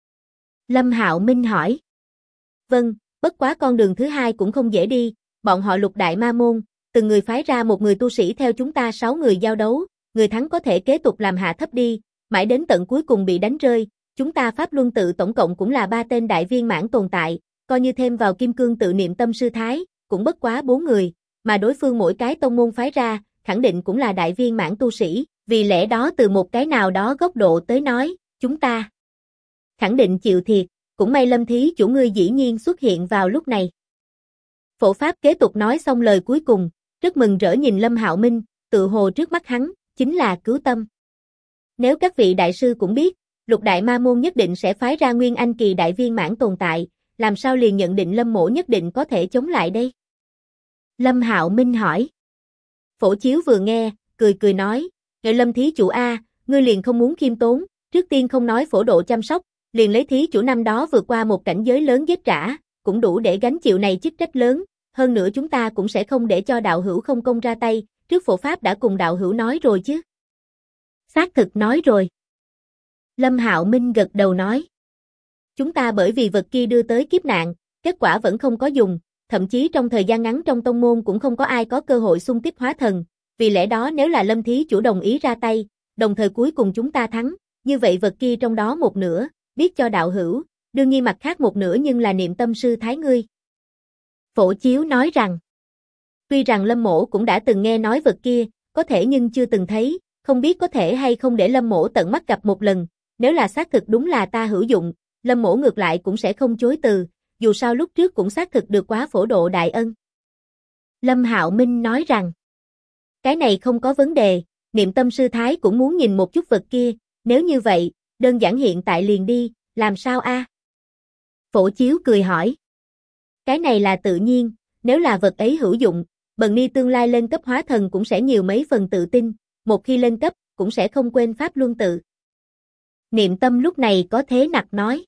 Lâm Hạo Minh hỏi. Vâng, bất quá con đường thứ hai cũng không dễ đi, bọn họ Lục Đại Ma môn, từng người phái ra một người tu sĩ theo chúng ta 6 người giao đấu, người thắng có thể kế tục làm hạ thấp đi, mãi đến tận cuối cùng bị đánh rơi, chúng ta Pháp Luân tự tổng cộng cũng là 3 tên đại viên mãn tồn tại, coi như thêm vào Kim Cương tự Niệm Tâm sư thái, cũng bất quá 4 người, mà đối phương mỗi cái tông môn phái ra, khẳng định cũng là đại viên mãn tu sĩ, vì lẽ đó từ một cái nào đó góc độ tới nói, chúng ta khẳng định chịu thiệt, cũng may Lâm thí chủ ngươi dĩ nhiên xuất hiện vào lúc này. Phổ Pháp kế tục nói xong lời cuối cùng, rất mừng rỡ nhìn Lâm Hạo Minh, tự hồ trước mắt hắn, chính là cứu tâm. Nếu các vị đại sư cũng biết, Lục Đại Ma môn nhất định sẽ phái ra Nguyên Anh kỳ đại viên mãn tồn tại, làm sao liền nhận định Lâm mỗ nhất định có thể chống lại đây? Lâm Hạo Minh hỏi. Phổ Chiếu vừa nghe, cười cười nói, Lâm thí chủ a, ngươi liền không muốn khiêm tốn, trước tiên không nói phổ độ chăm sóc, liền lấy thí chủ năm đó vượt qua một cảnh giới lớn giết trả, cũng đủ để gánh chịu này chức trách lớn, hơn nữa chúng ta cũng sẽ không để cho đạo hữu không công ra tay, trước Phổ Pháp đã cùng đạo hữu nói rồi chứ. Xác thực nói rồi. Lâm Hạo Minh gật đầu nói. Chúng ta bởi vì vật kia đưa tới kiếp nạn, kết quả vẫn không có dùng, thậm chí trong thời gian ngắn trong tông môn cũng không có ai có cơ hội xung kích hóa thần, vì lẽ đó nếu là Lâm thí chủ đồng ý ra tay, đồng thời cuối cùng chúng ta thắng, như vậy vật kia trong đó một nửa, biết cho đạo hữu, đương nhiên mặt khác một nửa nhưng là Niệm Tâm sư thái ngươi. Phổ Chiếu nói rằng, tuy rằng Lâm mỗ cũng đã từng nghe nói vật kia, có thể nhưng chưa từng thấy, không biết có thể hay không để Lâm mỗ tận mắt gặp một lần, nếu là xác thực đúng là ta hữu dụng, Lâm mỗ ngược lại cũng sẽ không chối từ, dù sao lúc trước cũng xác thực được quá phổ độ đại ân. Lâm Hạo Minh nói rằng, cái này không có vấn đề, Niệm Tâm sư thái cũng muốn nhìn một chút vật kia, nếu như vậy, đơn giản hiện tại liền đi, làm sao a? Phổ Chiếu cười hỏi. Cái này là tự nhiên, nếu là vật ấy hữu dụng, Bần Ni tương lai lên cấp hóa thần cũng sẽ nhiều mấy phần tự tin, một khi lên cấp, cũng sẽ không quên Pháp Luân tự. Niệm Tâm lúc này có thế nặc nói.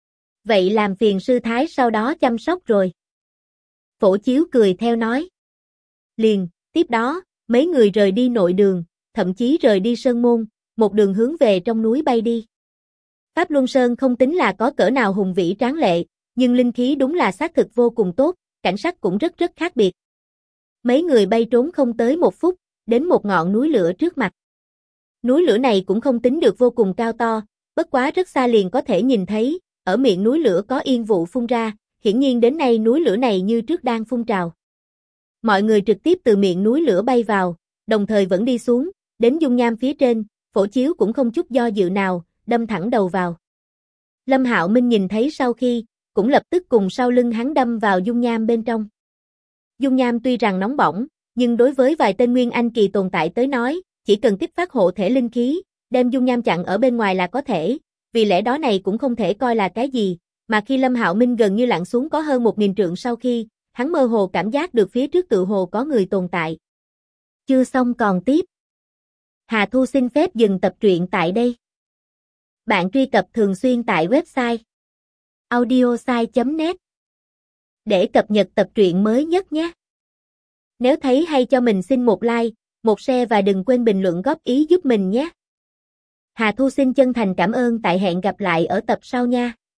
Vậy làm phiền sư thái sau đó chăm sóc rồi. Phổ Chiếu cười theo nói. Liền, tiếp đó, mấy người rời đi nội đường, thậm chí rời đi sơn môn, một đường hướng về trong núi bay đi. Pháp Luân Sơn không tính là có cỡ nào hùng vĩ tráng lệ, nhưng linh khí đúng là xác thực vô cùng tốt, cảnh sắc cũng rất rất khác biệt. Mấy người bay trốn không tới 1 phút, đến một ngọn núi lửa trước mặt. Núi lửa này cũng không tính được vô cùng cao to, bất quá rất xa liền có thể nhìn thấy, ở miệng núi lửa có yên vụ phun ra, hiển nhiên đến nay núi lửa này như trước đang phun trào. Mọi người trực tiếp từ miệng núi lửa bay vào, đồng thời vẫn đi xuống, đến dung nham phía trên, Phổ Chiếu cũng không chút do dự nào, đâm thẳng đầu vào. Lâm Hạo Minh nhìn thấy sau khi, cũng lập tức cùng sau lưng hắn đâm vào dung nham bên trong. Dung nham tuy rằng nóng bỏng, nhưng đối với vài tên Nguyên Anh kỳ tồn tại tới nói, chỉ cần kích phát hộ thể linh khí, đem dung nham chặn ở bên ngoài là có thể, vì lẽ đó này cũng không thể coi là cái gì, mà khi Lâm Hạo Minh gần như lặn xuống có hơn 1000 trượng sau khi, hắn mơ hồ cảm giác được phía trước tự hồ có người tồn tại. Chưa xong còn tiếp. Hà Thu xin phép dừng tập truyện tại đây. Bạn truy cập thường xuyên tại website audiosai.net để cập nhật tập truyện mới nhất nhé. Nếu thấy hay cho mình xin một like, một share và đừng quên bình luận góp ý giúp mình nhé. Hà Thu xin chân thành cảm ơn, tại hẹn gặp lại ở tập sau nha.